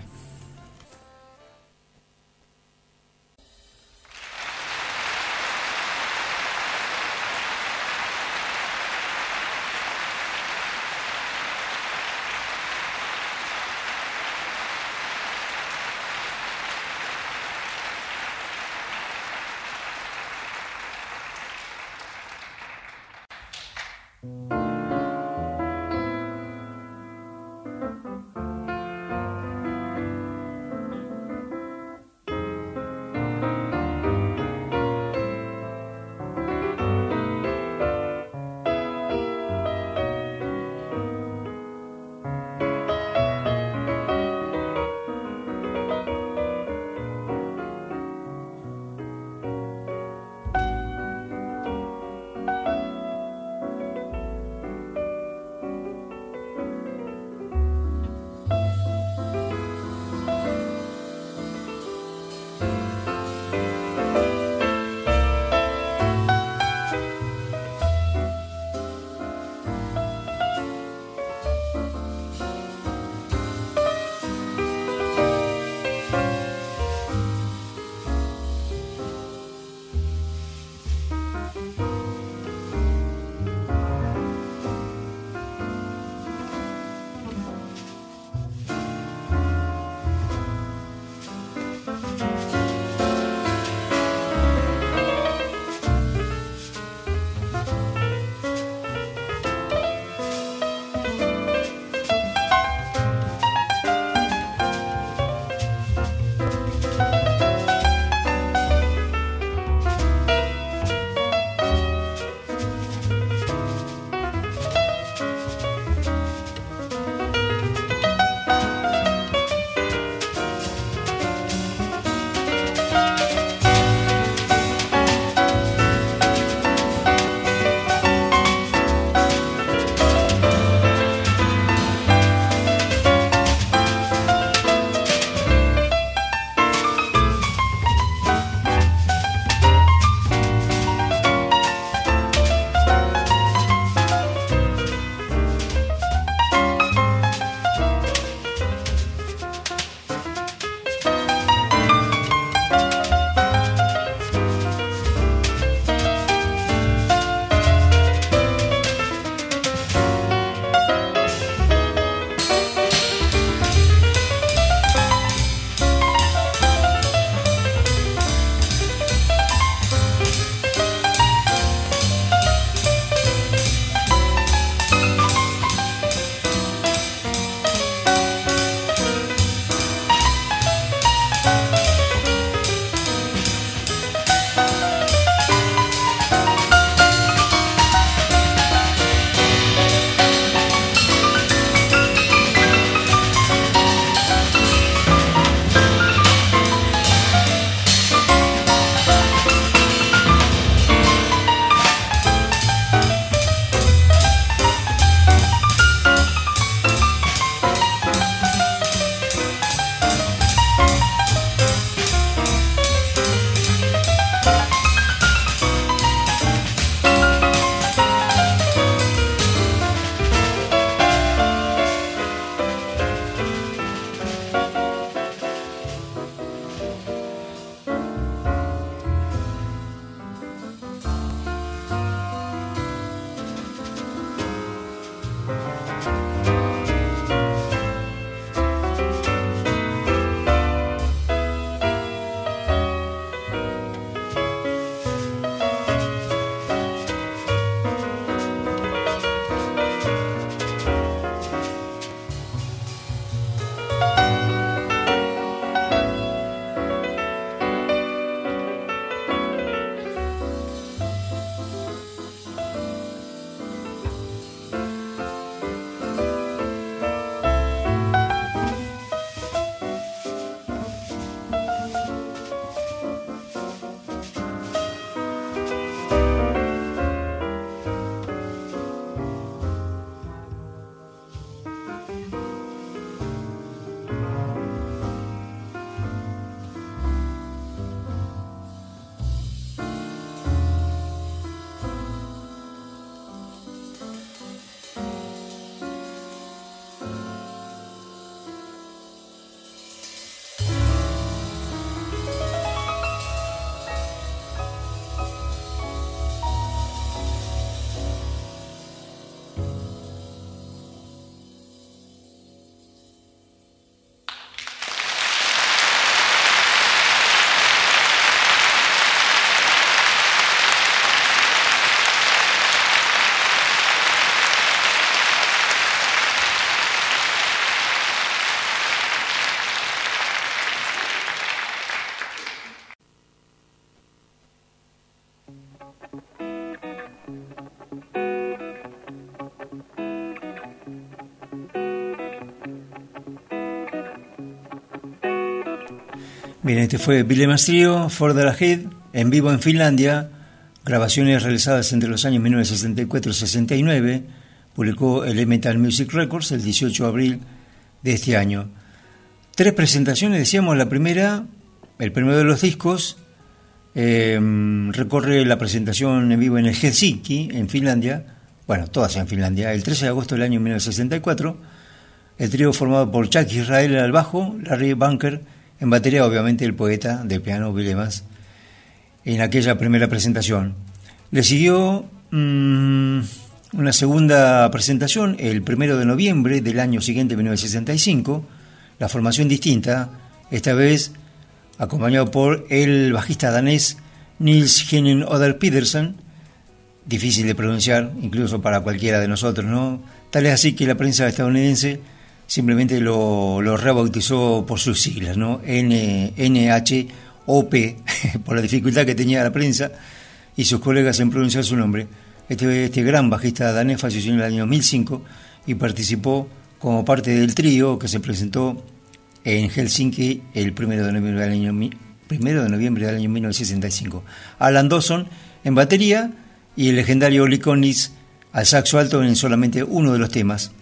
Bien, este fue Bill Evans Trio, Further Ahead, en vivo en Finlandia, grabaciones realizadas entre los años mil novecientos sesenta y cuatro y sesenta y nueve, publicó Elemental Music Records el dieciocho de abril de este año. Tres presentaciones, decíamos, la primera, el primero de los discos, eh, recorre la presentación en vivo en el Helsinki, en Finlandia, bueno, todas en Finlandia, el trece de agosto del año mil novecientos sesenta y cuatro, el trío formado por Chuck Israel al bajo, Larry Bunker, en batería, obviamente, el poeta de piano Bill Evans, en aquella primera presentación. Le siguió mmm, una segunda presentación el primero de noviembre del año siguiente, mil novecientos sesenta y cinco, la formación distinta, esta vez acompañado por el bajista danés Niels Henning Oder Pedersen, difícil de pronunciar, incluso para cualquiera de nosotros, ¿no? Tal es así que la prensa estadounidense simplemente lo, lo rebautizó por sus siglas, ¿no? N H O P, por la dificultad que tenía la prensa y sus colegas en pronunciar su nombre. Este, este gran bajista danés falleció en el año dos mil cinco y participó como parte del trío que se presentó en Helsinki el primero de noviembre del año, primero de noviembre del año mil novecientos sesenta y cinco. Alan Dawson en batería y el legendario Lee Konitz al saxo alto en solamente uno de los temas.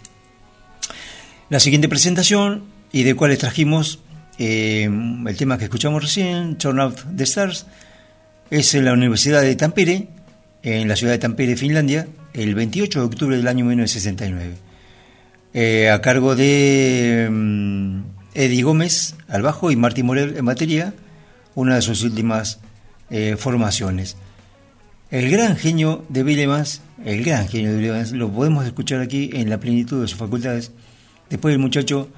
La siguiente presentación, y de cuales trajimos eh, el tema que escuchamos recién, Turn Out the Stars, es en la Universidad de Tampere, en la ciudad de Tampere, Finlandia, el veintiocho de octubre del año mil novecientos sesenta y nueve, eh, a cargo de um, Eddie Gómez al bajo y Marty Morel en batería, una de sus últimas eh, formaciones. El gran genio de Bill Evans, el gran genio de Bill Evans, lo podemos escuchar aquí en la plenitud de sus facultades. Después el muchacho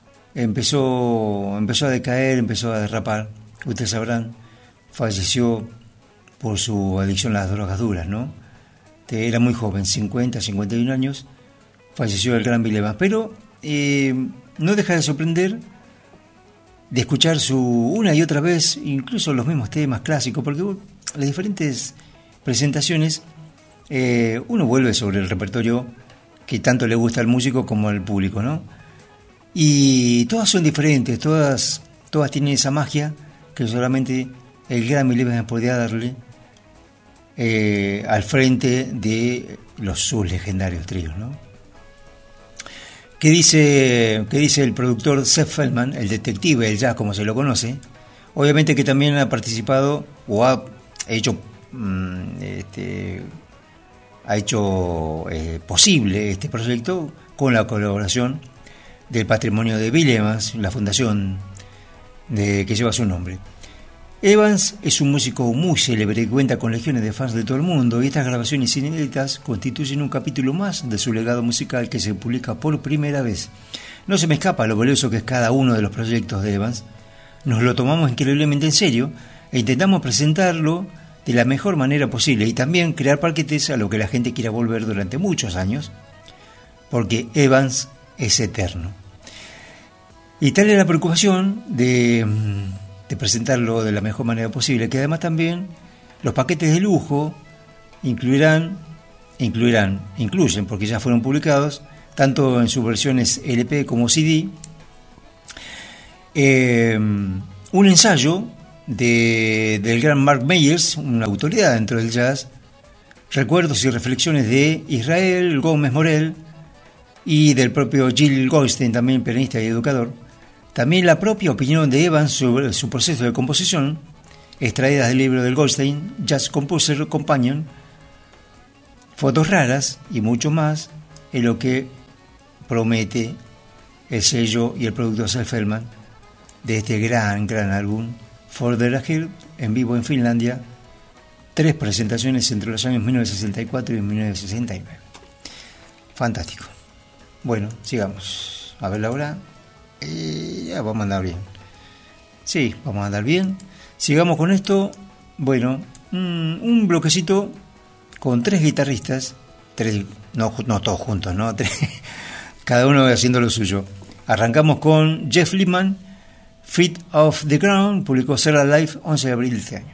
empezó, empezó a decaer, empezó a derrapar. Ustedes sabrán, falleció por su adicción a las drogas duras, ¿no? Era muy joven, cincuenta, cincuenta y uno años, falleció el gran Bill Evans. Pero eh, no deja de sorprender de escuchar su una y otra vez, incluso los mismos temas clásicos, porque las diferentes presentaciones, eh, uno vuelve sobre el repertorio que tanto le gusta al músico como al público, ¿no? Y todas son diferentes, todas, todas tienen esa magia que solamente el gran Bill Evans podía darle eh, al frente de los sus legendarios tríos, ¿no? ¿Qué dice, qué dice el productor Seth Feldman, el detective del jazz como se lo conoce? Obviamente que también ha participado o ha hecho mmm, este, ha hecho eh, posible este proyecto con la colaboración del patrimonio de Bill Evans, la fundación de, que lleva su nombre. Evans es un músico muy célebre que cuenta con legiones de fans de todo el mundo, y estas grabaciones inéditas constituyen un capítulo más de su legado musical que se publica por primera vez. No se me escapa lo valioso que es cada uno de los proyectos de Evans. Nos lo tomamos increíblemente en serio e intentamos presentarlo de la mejor manera posible y también crear paquetes a lo que la gente quiera volver durante muchos años, porque Evans es eterno. Y tal es la preocupación de, de presentarlo de la mejor manera posible, que además también los paquetes de lujo incluirán, incluirán, incluyen, porque ya fueron publicados, tanto en sus versiones L P como C D, eh, un ensayo de, del gran Mark Meyers, una autoridad dentro del jazz, recuerdos y reflexiones de Israel Gómez Morel y del propio Gil Goldstein, también pianista y educador. También la propia opinión de Evans sobre su proceso de composición, extraídas del libro del Goldstein, Jazz Composer Companion, fotos raras y mucho más, es lo que promete el sello y el productor Seth Feldman de este gran, gran álbum, Further Ahead, en vivo en Finlandia, tres presentaciones entre los años mil novecientos sesenta y cuatro y mil novecientos sesenta y nueve. Fantástico. Bueno, sigamos. A ver la hora. Eh, ya vamos a andar bien. Sí, vamos a andar bien. Sigamos con esto. Bueno, un, un bloquecito con tres guitarristas, tres, no, no todos juntos, ¿no? Tres, cada uno haciendo lo suyo. Arrancamos con Jeff Lipman, Feet Off the Ground, publicó Serra Live once de abril de este año.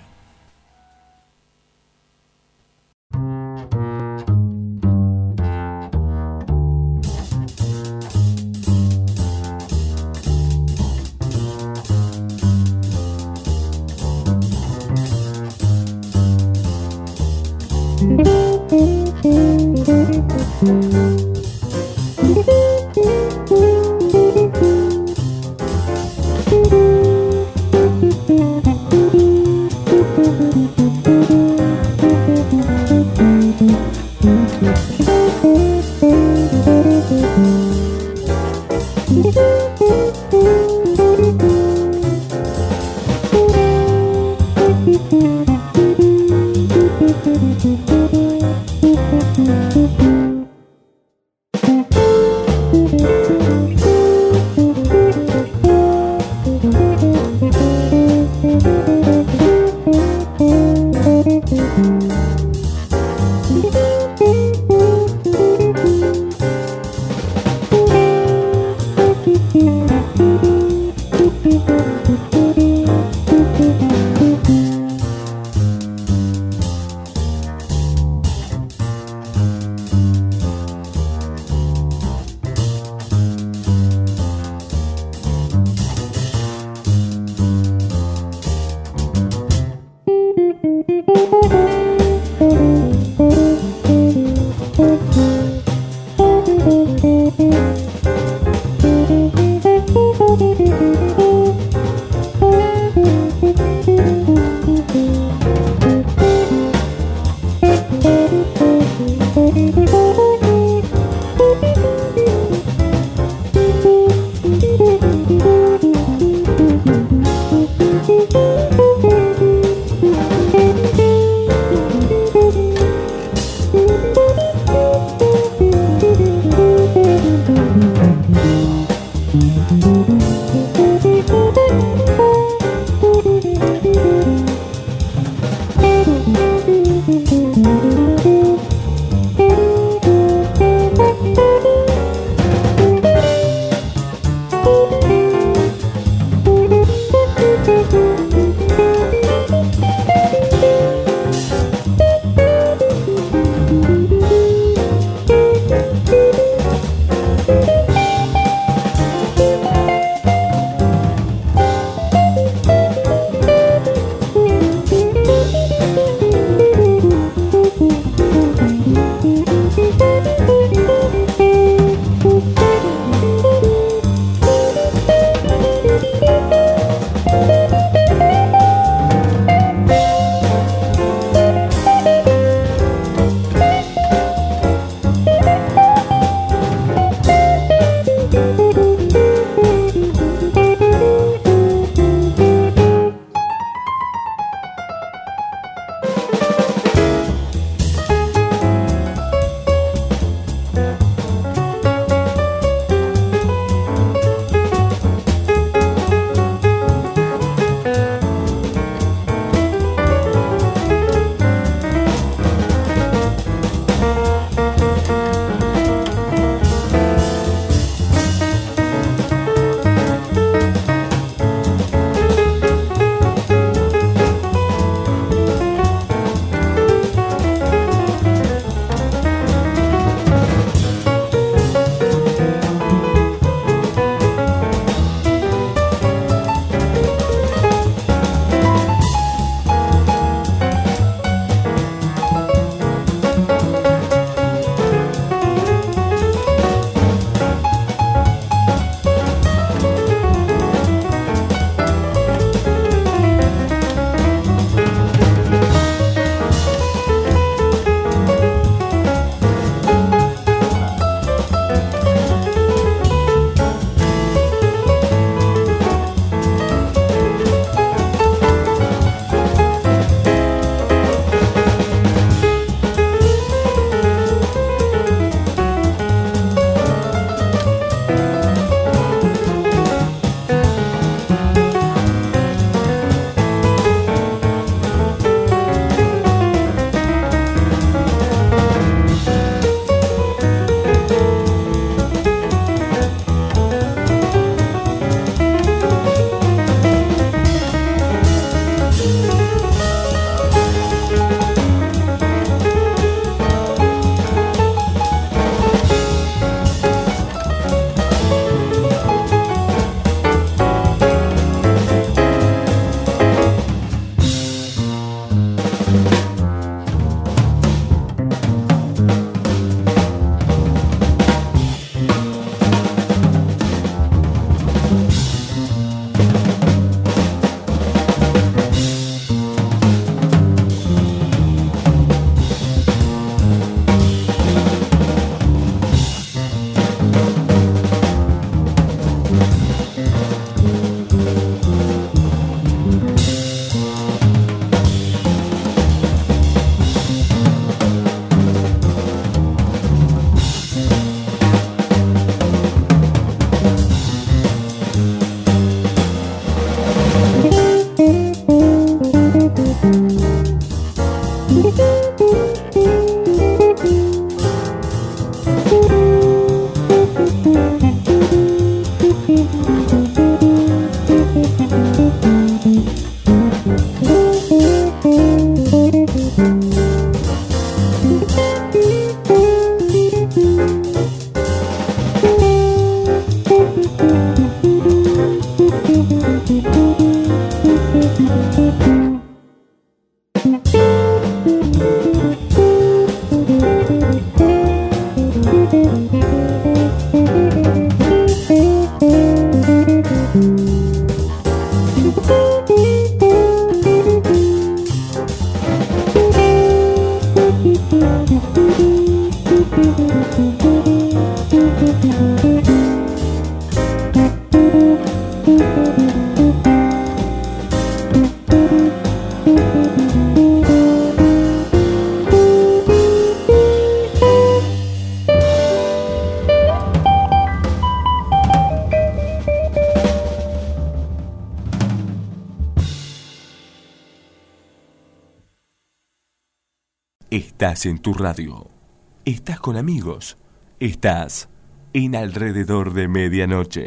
Estás en tu radio. Estás con amigos. Estás en Alrededor de Medianoche.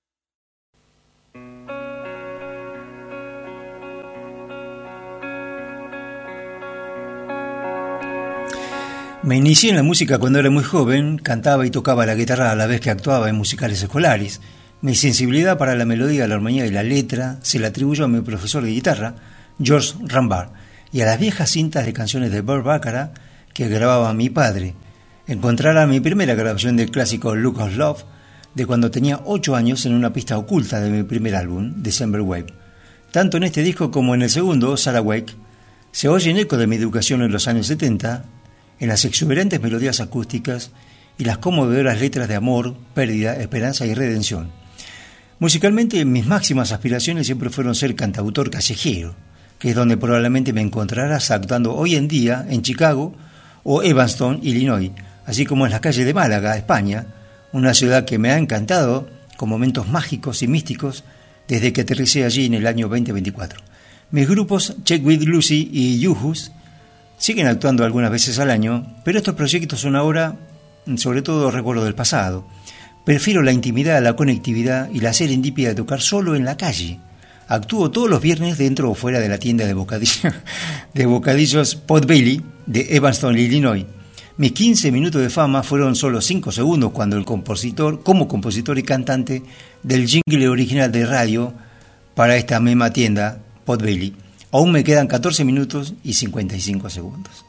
Me inicié en la música cuando era muy joven, cantaba y tocaba la guitarra a la vez que actuaba en musicales escolares. Mi sensibilidad para la melodía, la armonía y la letra se la atribuyó a mi profesor de guitarra, George Rambar, y a las viejas cintas de canciones de Burt Bacharach que grababa mi padre. Encontrará mi primera grabación del clásico Look of Love de cuando tenía ocho años en una pista oculta de mi primer álbum, December Wave. Tanto en este disco como en el segundo, Sarah Wake, se oye en eco de mi educación en los años setenta, en las exuberantes melodías acústicas y las conmovedoras letras de amor, pérdida, esperanza y redención. Musicalmente, mis máximas aspiraciones siempre fueron ser cantautor callejero, que es donde probablemente me encontrarás actuando hoy en día en Chicago o Evanston, Illinois, así como en las calles de Málaga, España, una ciudad que me ha encantado con momentos mágicos y místicos desde que aterricé allí en el año veinte veinticuatro. Mis grupos Check With Lucy y Yuhus siguen actuando algunas veces al año, pero estos proyectos son ahora sobre todo recuerdos del pasado. Prefiero la intimidad, la conectividad y la serendipia de tocar solo en la calle. Actúo todos los viernes dentro o fuera de la tienda de bocadillos, de bocadillos Potbelly de Evanston, Illinois. Mis quince minutos de fama fueron solo cinco segundos cuando el compositor, como compositor y cantante del jingle original de radio para esta misma tienda, Potbelly, aún me quedan catorce minutos y cincuenta y cinco segundos.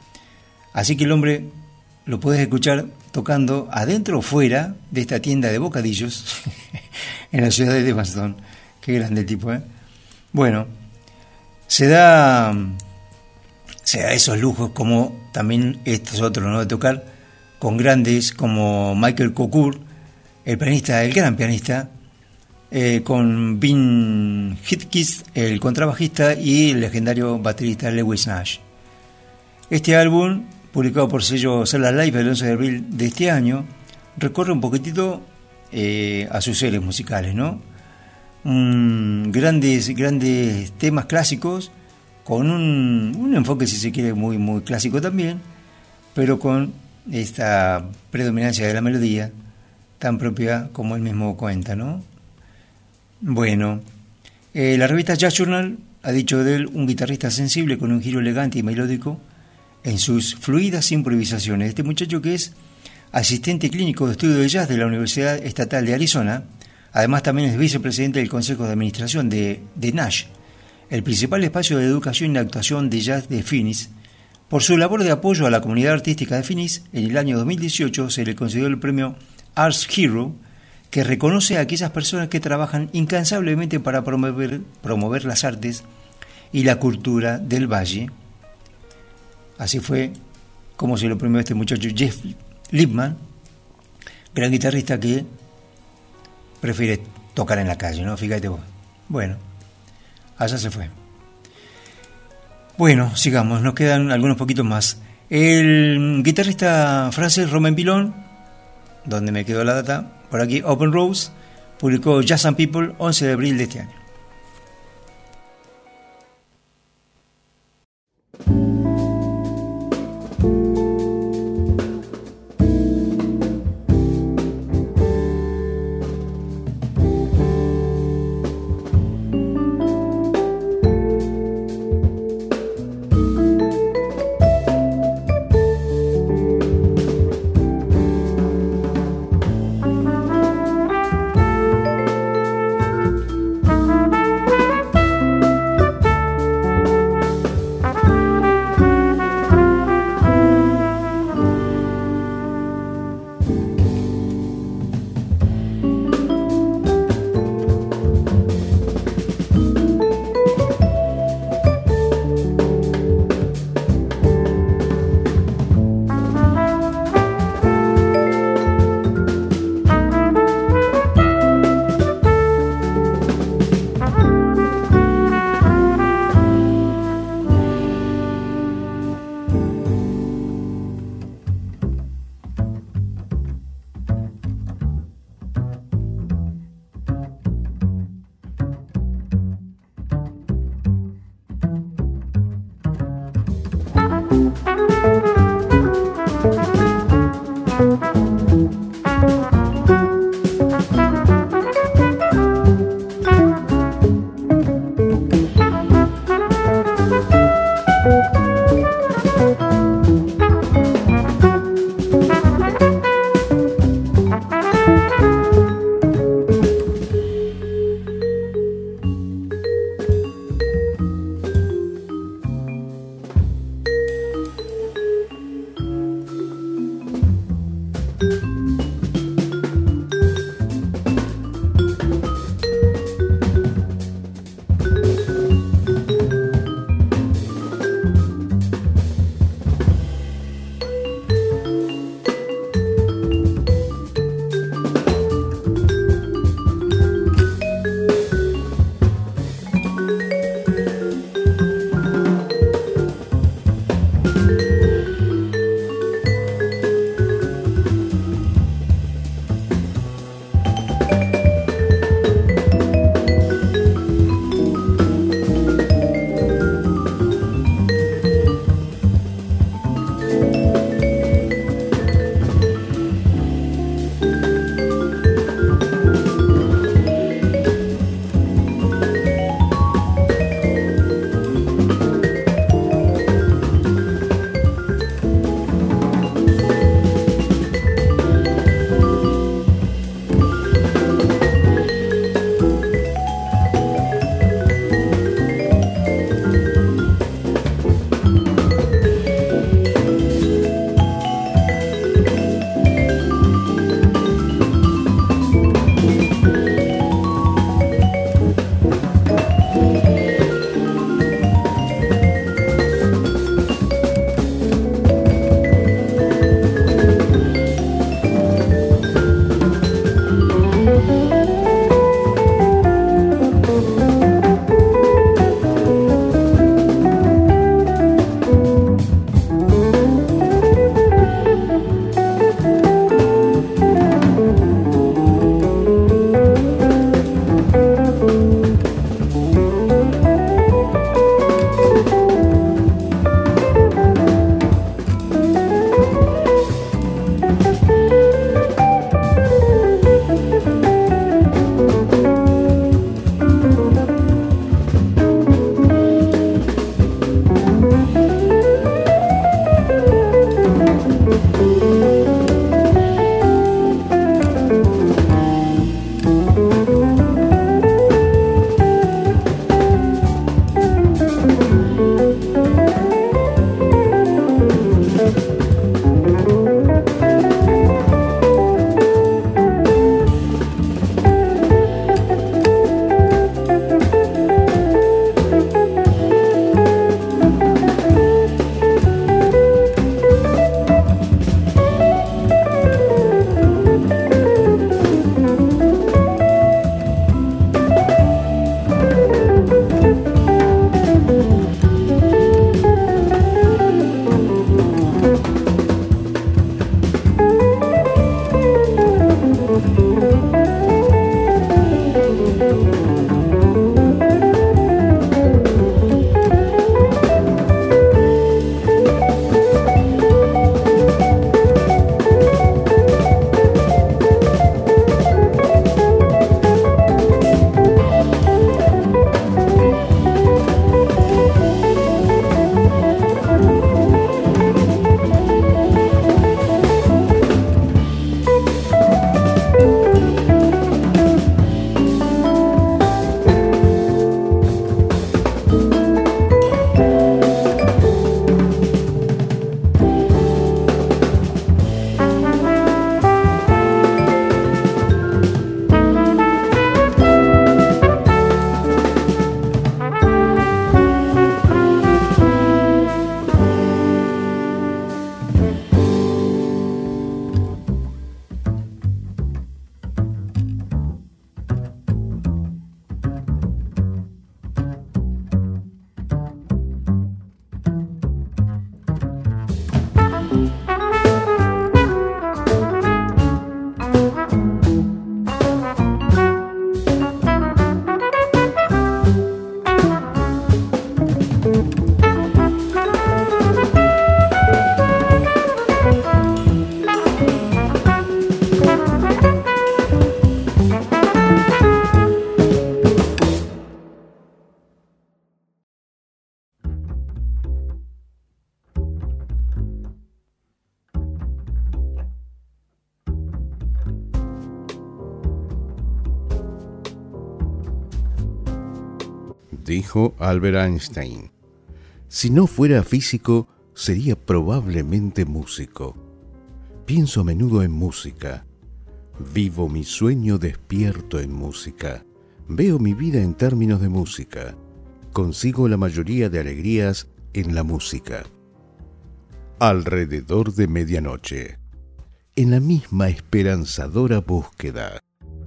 Así que el hombre lo puedes escuchar tocando adentro o fuera de esta tienda de bocadillos en la ciudad de Evanston. Qué grande el tipo, ¿eh? Bueno, se da, se da esos lujos como también estos otros, ¿no? De tocar con grandes como Michael Cocour, el pianista, el gran pianista, eh, con Vin Hipkins, el contrabajista, y el legendario baterista Lewis Nash. Este álbum, publicado por sello Cellar Live el once de abril de este año, recorre un poquitito eh, a sus series musicales, ¿no? Mm, grandes, grandes temas clásicos, con un, un enfoque, si se quiere, muy, muy clásico también, pero con esta predominancia de la melodía tan propia como él mismo cuenta, ¿no? Bueno, eh, la revista Jazz Journal ha dicho de él un guitarrista sensible con un giro elegante y melódico en sus fluidas improvisaciones. Este muchacho, que es asistente clínico de estudio de jazz de la Universidad Estatal de Arizona, además también es vicepresidente del Consejo de Administración de, de Nash, el principal espacio de educación y actuación de jazz de Phoenix. Por su labor de apoyo a la comunidad artística de Phoenix, en el año dos mil dieciocho se le concedió el premio Arts Hero, que reconoce a aquellas personas que trabajan incansablemente para promover, promover las artes y la cultura del Valle. Así fue como se lo premió este muchacho Jeff Lipman, gran guitarrista que prefiere tocar en la calle, ¿no? Fíjate vos. Bueno, allá se fue. Bueno, sigamos, nos quedan algunos poquitos más. El guitarrista francés Romain Pilon, donde me quedó la data, por aquí, Open Rose, publicó Jazz and People once de abril de este año. Thank Dijo Albert Einstein: si no fuera físico, sería probablemente músico. Pienso a menudo en música. Vivo mi sueño despierto en música. Veo mi vida en términos de música. Consigo la mayoría de alegrías en la música. Alrededor de medianoche. En la misma esperanzadora búsqueda.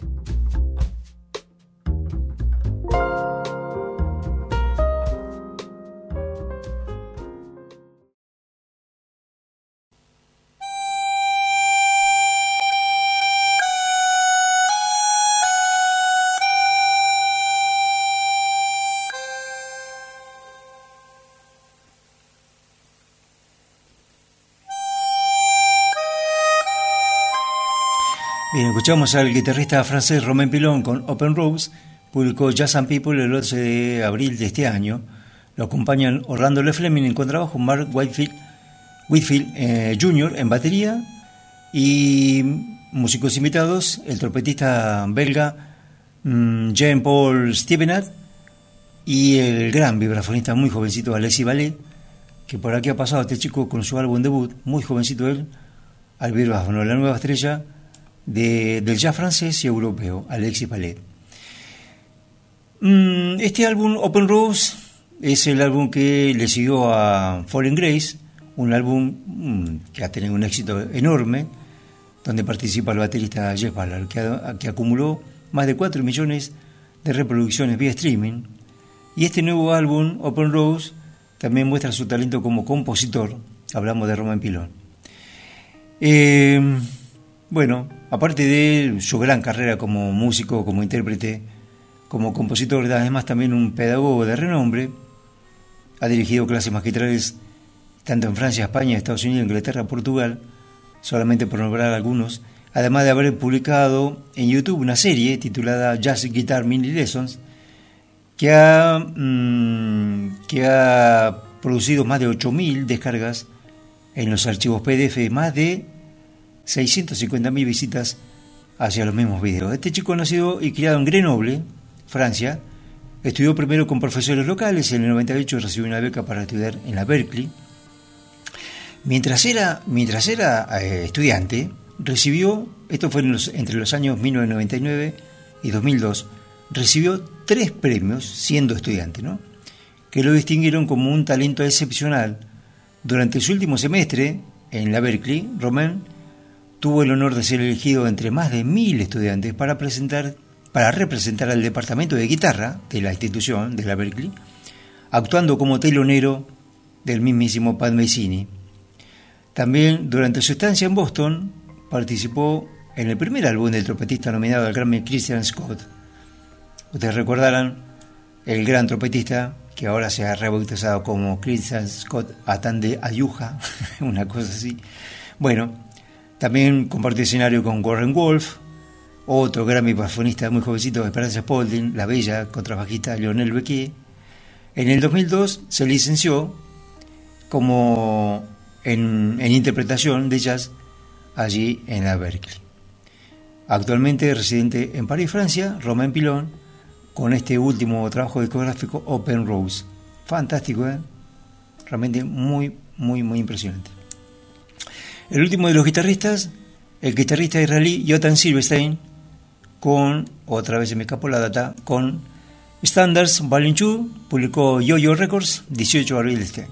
Bien, escuchamos al guitarrista francés Romain Pilon con Open Rose. Publicó Jazz and People el once de abril de este año. Lo acompañan Orlando Le Fleming en contrabajo, Mark Whitefield, Whitfield eh, junior en batería y músicos invitados, el trompetista belga mmm, Jean-Paul Stevenard y el gran vibrafonista muy jovencito Alexis Ballet, que por aquí ha pasado este chico con su álbum debut, muy jovencito él, al vibráfono, la nueva estrella De, del jazz francés y europeo, Alexis Ballet. Este álbum, Open Rose, es el álbum que le siguió a Fallen Grace, un álbum que ha tenido un éxito enorme, donde participa el baterista Jeff Ballard, que, que acumuló más de cuatro millones de reproducciones vía streaming. Y este nuevo álbum, Open Rose, también muestra su talento como compositor. Hablamos de Romain Pilon. Eh, bueno, aparte de su gran carrera como músico, como intérprete, como compositor, además también un pedagogo de renombre, ha dirigido clases magistrales tanto en Francia, España, Estados Unidos, Inglaterra, Portugal, solamente por nombrar algunos, además de haber publicado en YouTube una serie titulada Jazz Guitar Mini Lessons, que ha, mmm, que ha producido más de ocho mil descargas en los archivos P D F más de seiscientas cincuenta mil visitas hacia los mismos videos. Este chico, nacido y criado en Grenoble, Francia, estudió primero con profesores locales. En el noventa y ocho recibió una beca para estudiar en la Berkeley. Mientras era, mientras era eh, estudiante, recibió, esto fue en los, entre los años mil novecientos noventa y nueve y dos mil dos, recibió tres premios siendo estudiante, ¿no?, que lo distinguieron como un talento excepcional. Durante su último semestre en la Berkeley, Romain tuvo el honor de ser elegido entre más de mil estudiantes para presentar, para representar al departamento de guitarra de la institución de la Berkeley, actuando como telonero del mismísimo Pat Metheny. También durante su estancia en Boston participó en el primer álbum del trompetista nominado al Grammy, Christian Scott. Ustedes recordarán el gran trompetista que ahora se ha rebautizado como Christian Scott Atande Ayuja, una cosa así. Bueno, también compartió escenario con Warren Wolf, otro Grammy bafonista muy jovencito, Esperanza Spalding, la bella contrabajista Lionel Becquet. En el dos mil dos se licenció como en, en interpretación de jazz allí en la Berkeley. Actualmente residente en París, Francia, Romain Pilon, con este último trabajo discográfico, Open Rose. Fantástico, ¿eh? Realmente muy, muy, muy impresionante. El último de los guitarristas, el guitarrista israelí Yotam Silverstein, con, otra vez se me escapó la data, con Standards Volume dos, publicó Yo-Yo Records, dieciocho de abril de este año.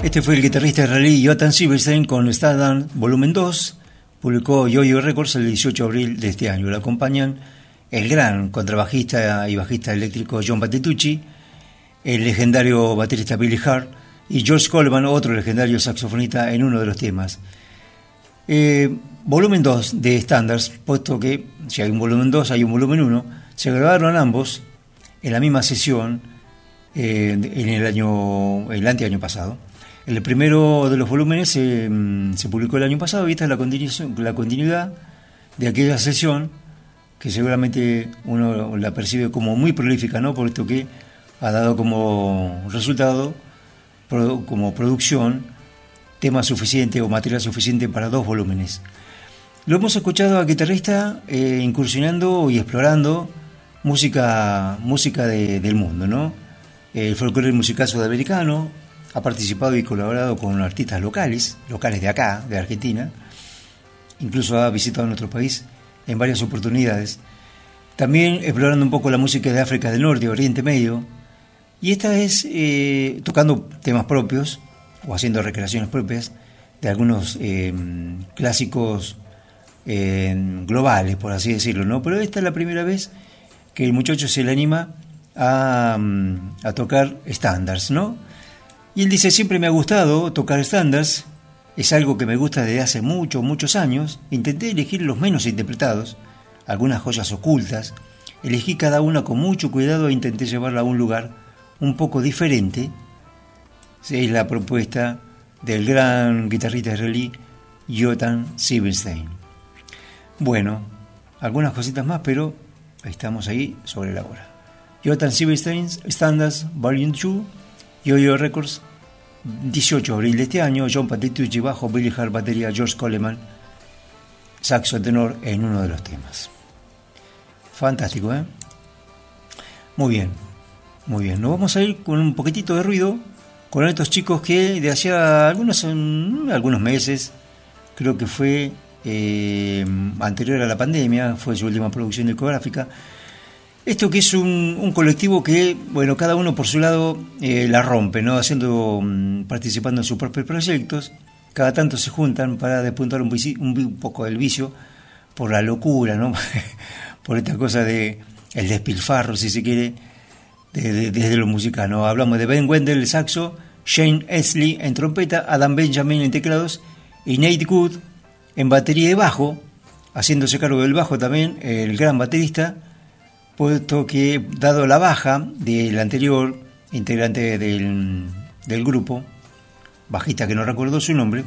Este fue el guitarrista israelí Jonathan Silverstein con Stardust Volumen dos, publicó Yo-Yo Records el dieciocho de abril de este año. Lo acompañan el gran contrabajista y bajista eléctrico John Patitucci, el legendario baterista Billy Hart y George Coleman, otro legendario saxofonista, en uno de los temas. Eh, volumen dos de Stardust, puesto que si hay un volumen dos hay un volumen uno, se grabaron ambos en la misma sesión eh, en el año el anteaño pasado. El primero de los volúmenes se, se publicó el año pasado y esta es la continuación, la continuidad de aquella sesión que seguramente uno la percibe como muy prolífica, ¿no? Por esto que ha dado como resultado, como producción, tema suficiente o material suficiente para dos volúmenes. Lo hemos escuchado al guitarrista eh, incursionando y explorando música, música de, del mundo, ¿no? El folclore musical sudamericano. Ha participado y colaborado con artistas locales, locales de acá, de Argentina. Incluso ha visitado nuestro país en varias oportunidades. También explorando un poco la música de África del Norte, Oriente Medio. Y esta es eh, tocando temas propios o haciendo recreaciones propias de algunos eh, clásicos eh, globales, por así decirlo, ¿no? Pero esta es la primera vez que el muchacho se le anima a, a tocar estándares, ¿no? Y él dice, siempre me ha gustado tocar estándares, es algo que me gusta desde hace muchos, muchos años. Intenté elegir los menos interpretados, algunas joyas ocultas, elegí cada una con mucho cuidado e intenté llevarla a un lugar un poco diferente. Es la propuesta del gran guitarrista israelí Jonathan Silverstein. Bueno, algunas cositas más, pero estamos ahí sobre la hora. Jonathan Silverstein, Stardust Volume dos, Yo-Yo Records, dieciocho de abril de este año. John Patitucci bajo, Billy Hart batería, George Coleman saxo tenor en uno de los temas. Fantástico, ¿eh? Muy bien, muy bien. Nos vamos a ir con un poquitito de ruido con estos chicos que de hacía algunos, algunos meses, creo que fue eh, anterior a la pandemia, fue su última producción discográfica. Esto que es un, un colectivo que, bueno, cada uno por su lado eh, la rompe, ¿no? Haciendo, participando en sus propios proyectos. Cada tanto se juntan para despuntar un, vici, un, un poco el vicio por la locura, ¿no? Por esta cosa de el despilfarro, si se quiere, de, de, desde lo musical, ¿no? Hablamos de Ben Wendell en saxo, Shane Esley en trompeta, Adam Benjamin en teclados y Nate Good en batería y bajo, haciéndose cargo del bajo también el gran baterista, puesto que, dado la baja del anterior integrante del, del grupo, bajista que no recuerdo su nombre,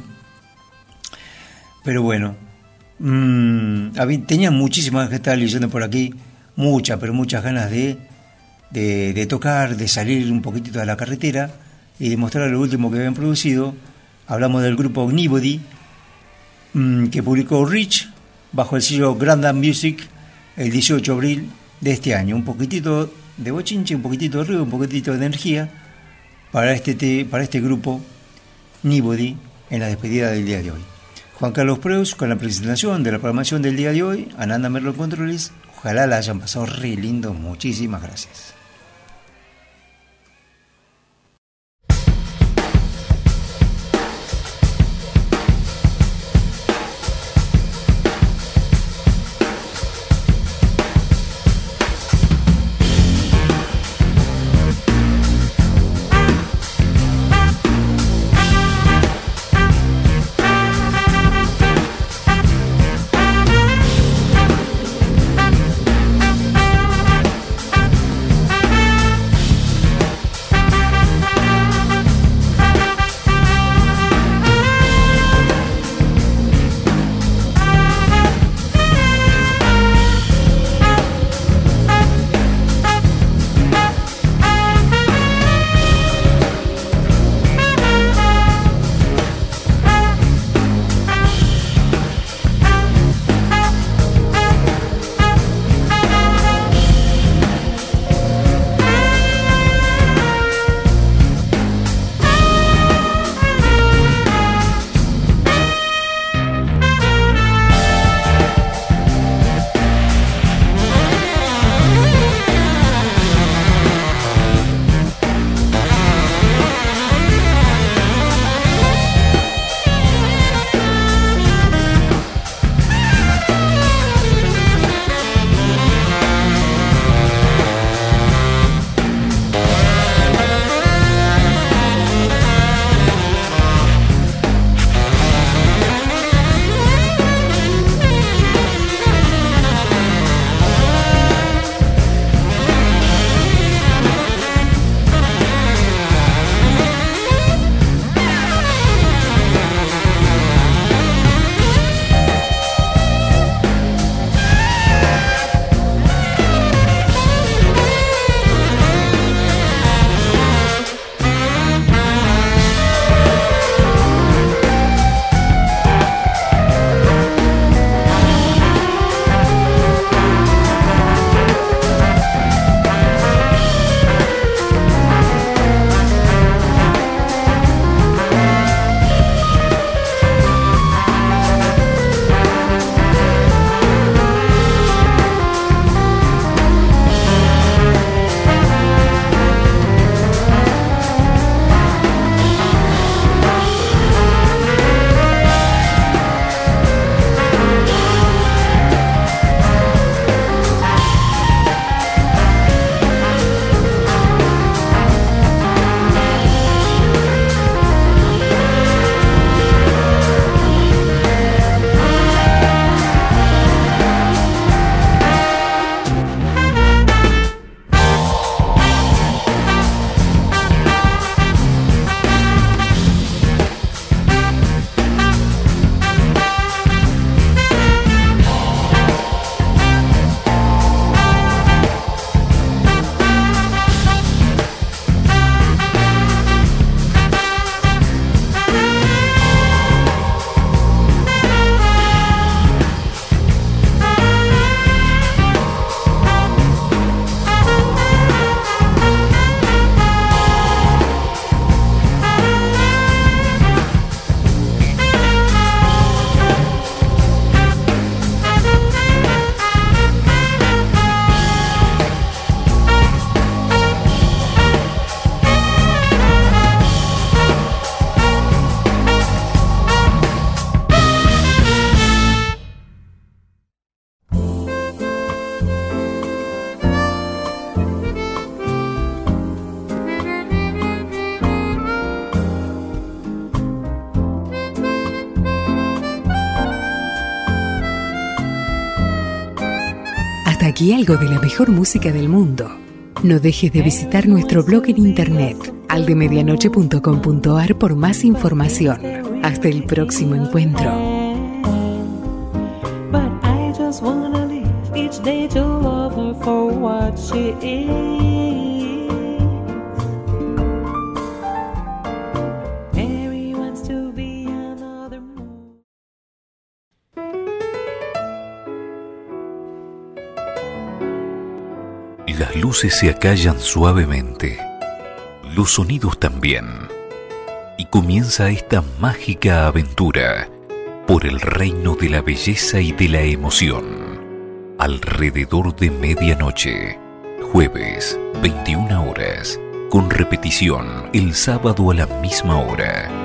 pero bueno, mmm, tenía muchísimas, que estaba leyendo por aquí, muchas, pero muchas ganas de, de, de tocar, de salir un poquitito de la carretera y de mostrar lo último que habían producido. Hablamos del grupo Nibody, mmm, que publicó Rich bajo el sello Grandam Music el dieciocho de abril de este año. Un poquitito de bochinche, un poquitito de ruido, un poquitito de energía para este, te, para este grupo Nibody en la despedida del día de hoy. Juan Carlos Preus con la presentación de la programación del día de hoy, Ananda Merlo Controles. Ojalá la hayan pasado re lindo. Muchísimas gracias. Bye. aquí algo de la mejor música del mundo. No dejes de visitar nuestro blog en internet, aldemedianoche punto com punto ar, por más información. Hasta el próximo encuentro. But I just wanna live each day to love her for what she is. Mary wants to be another moon. Las luces se acallan suavemente, los sonidos también, y comienza esta mágica aventura por el reino de la belleza y de la emoción. Alrededor de medianoche, jueves, veintiuna horas, con repetición el sábado a la misma hora.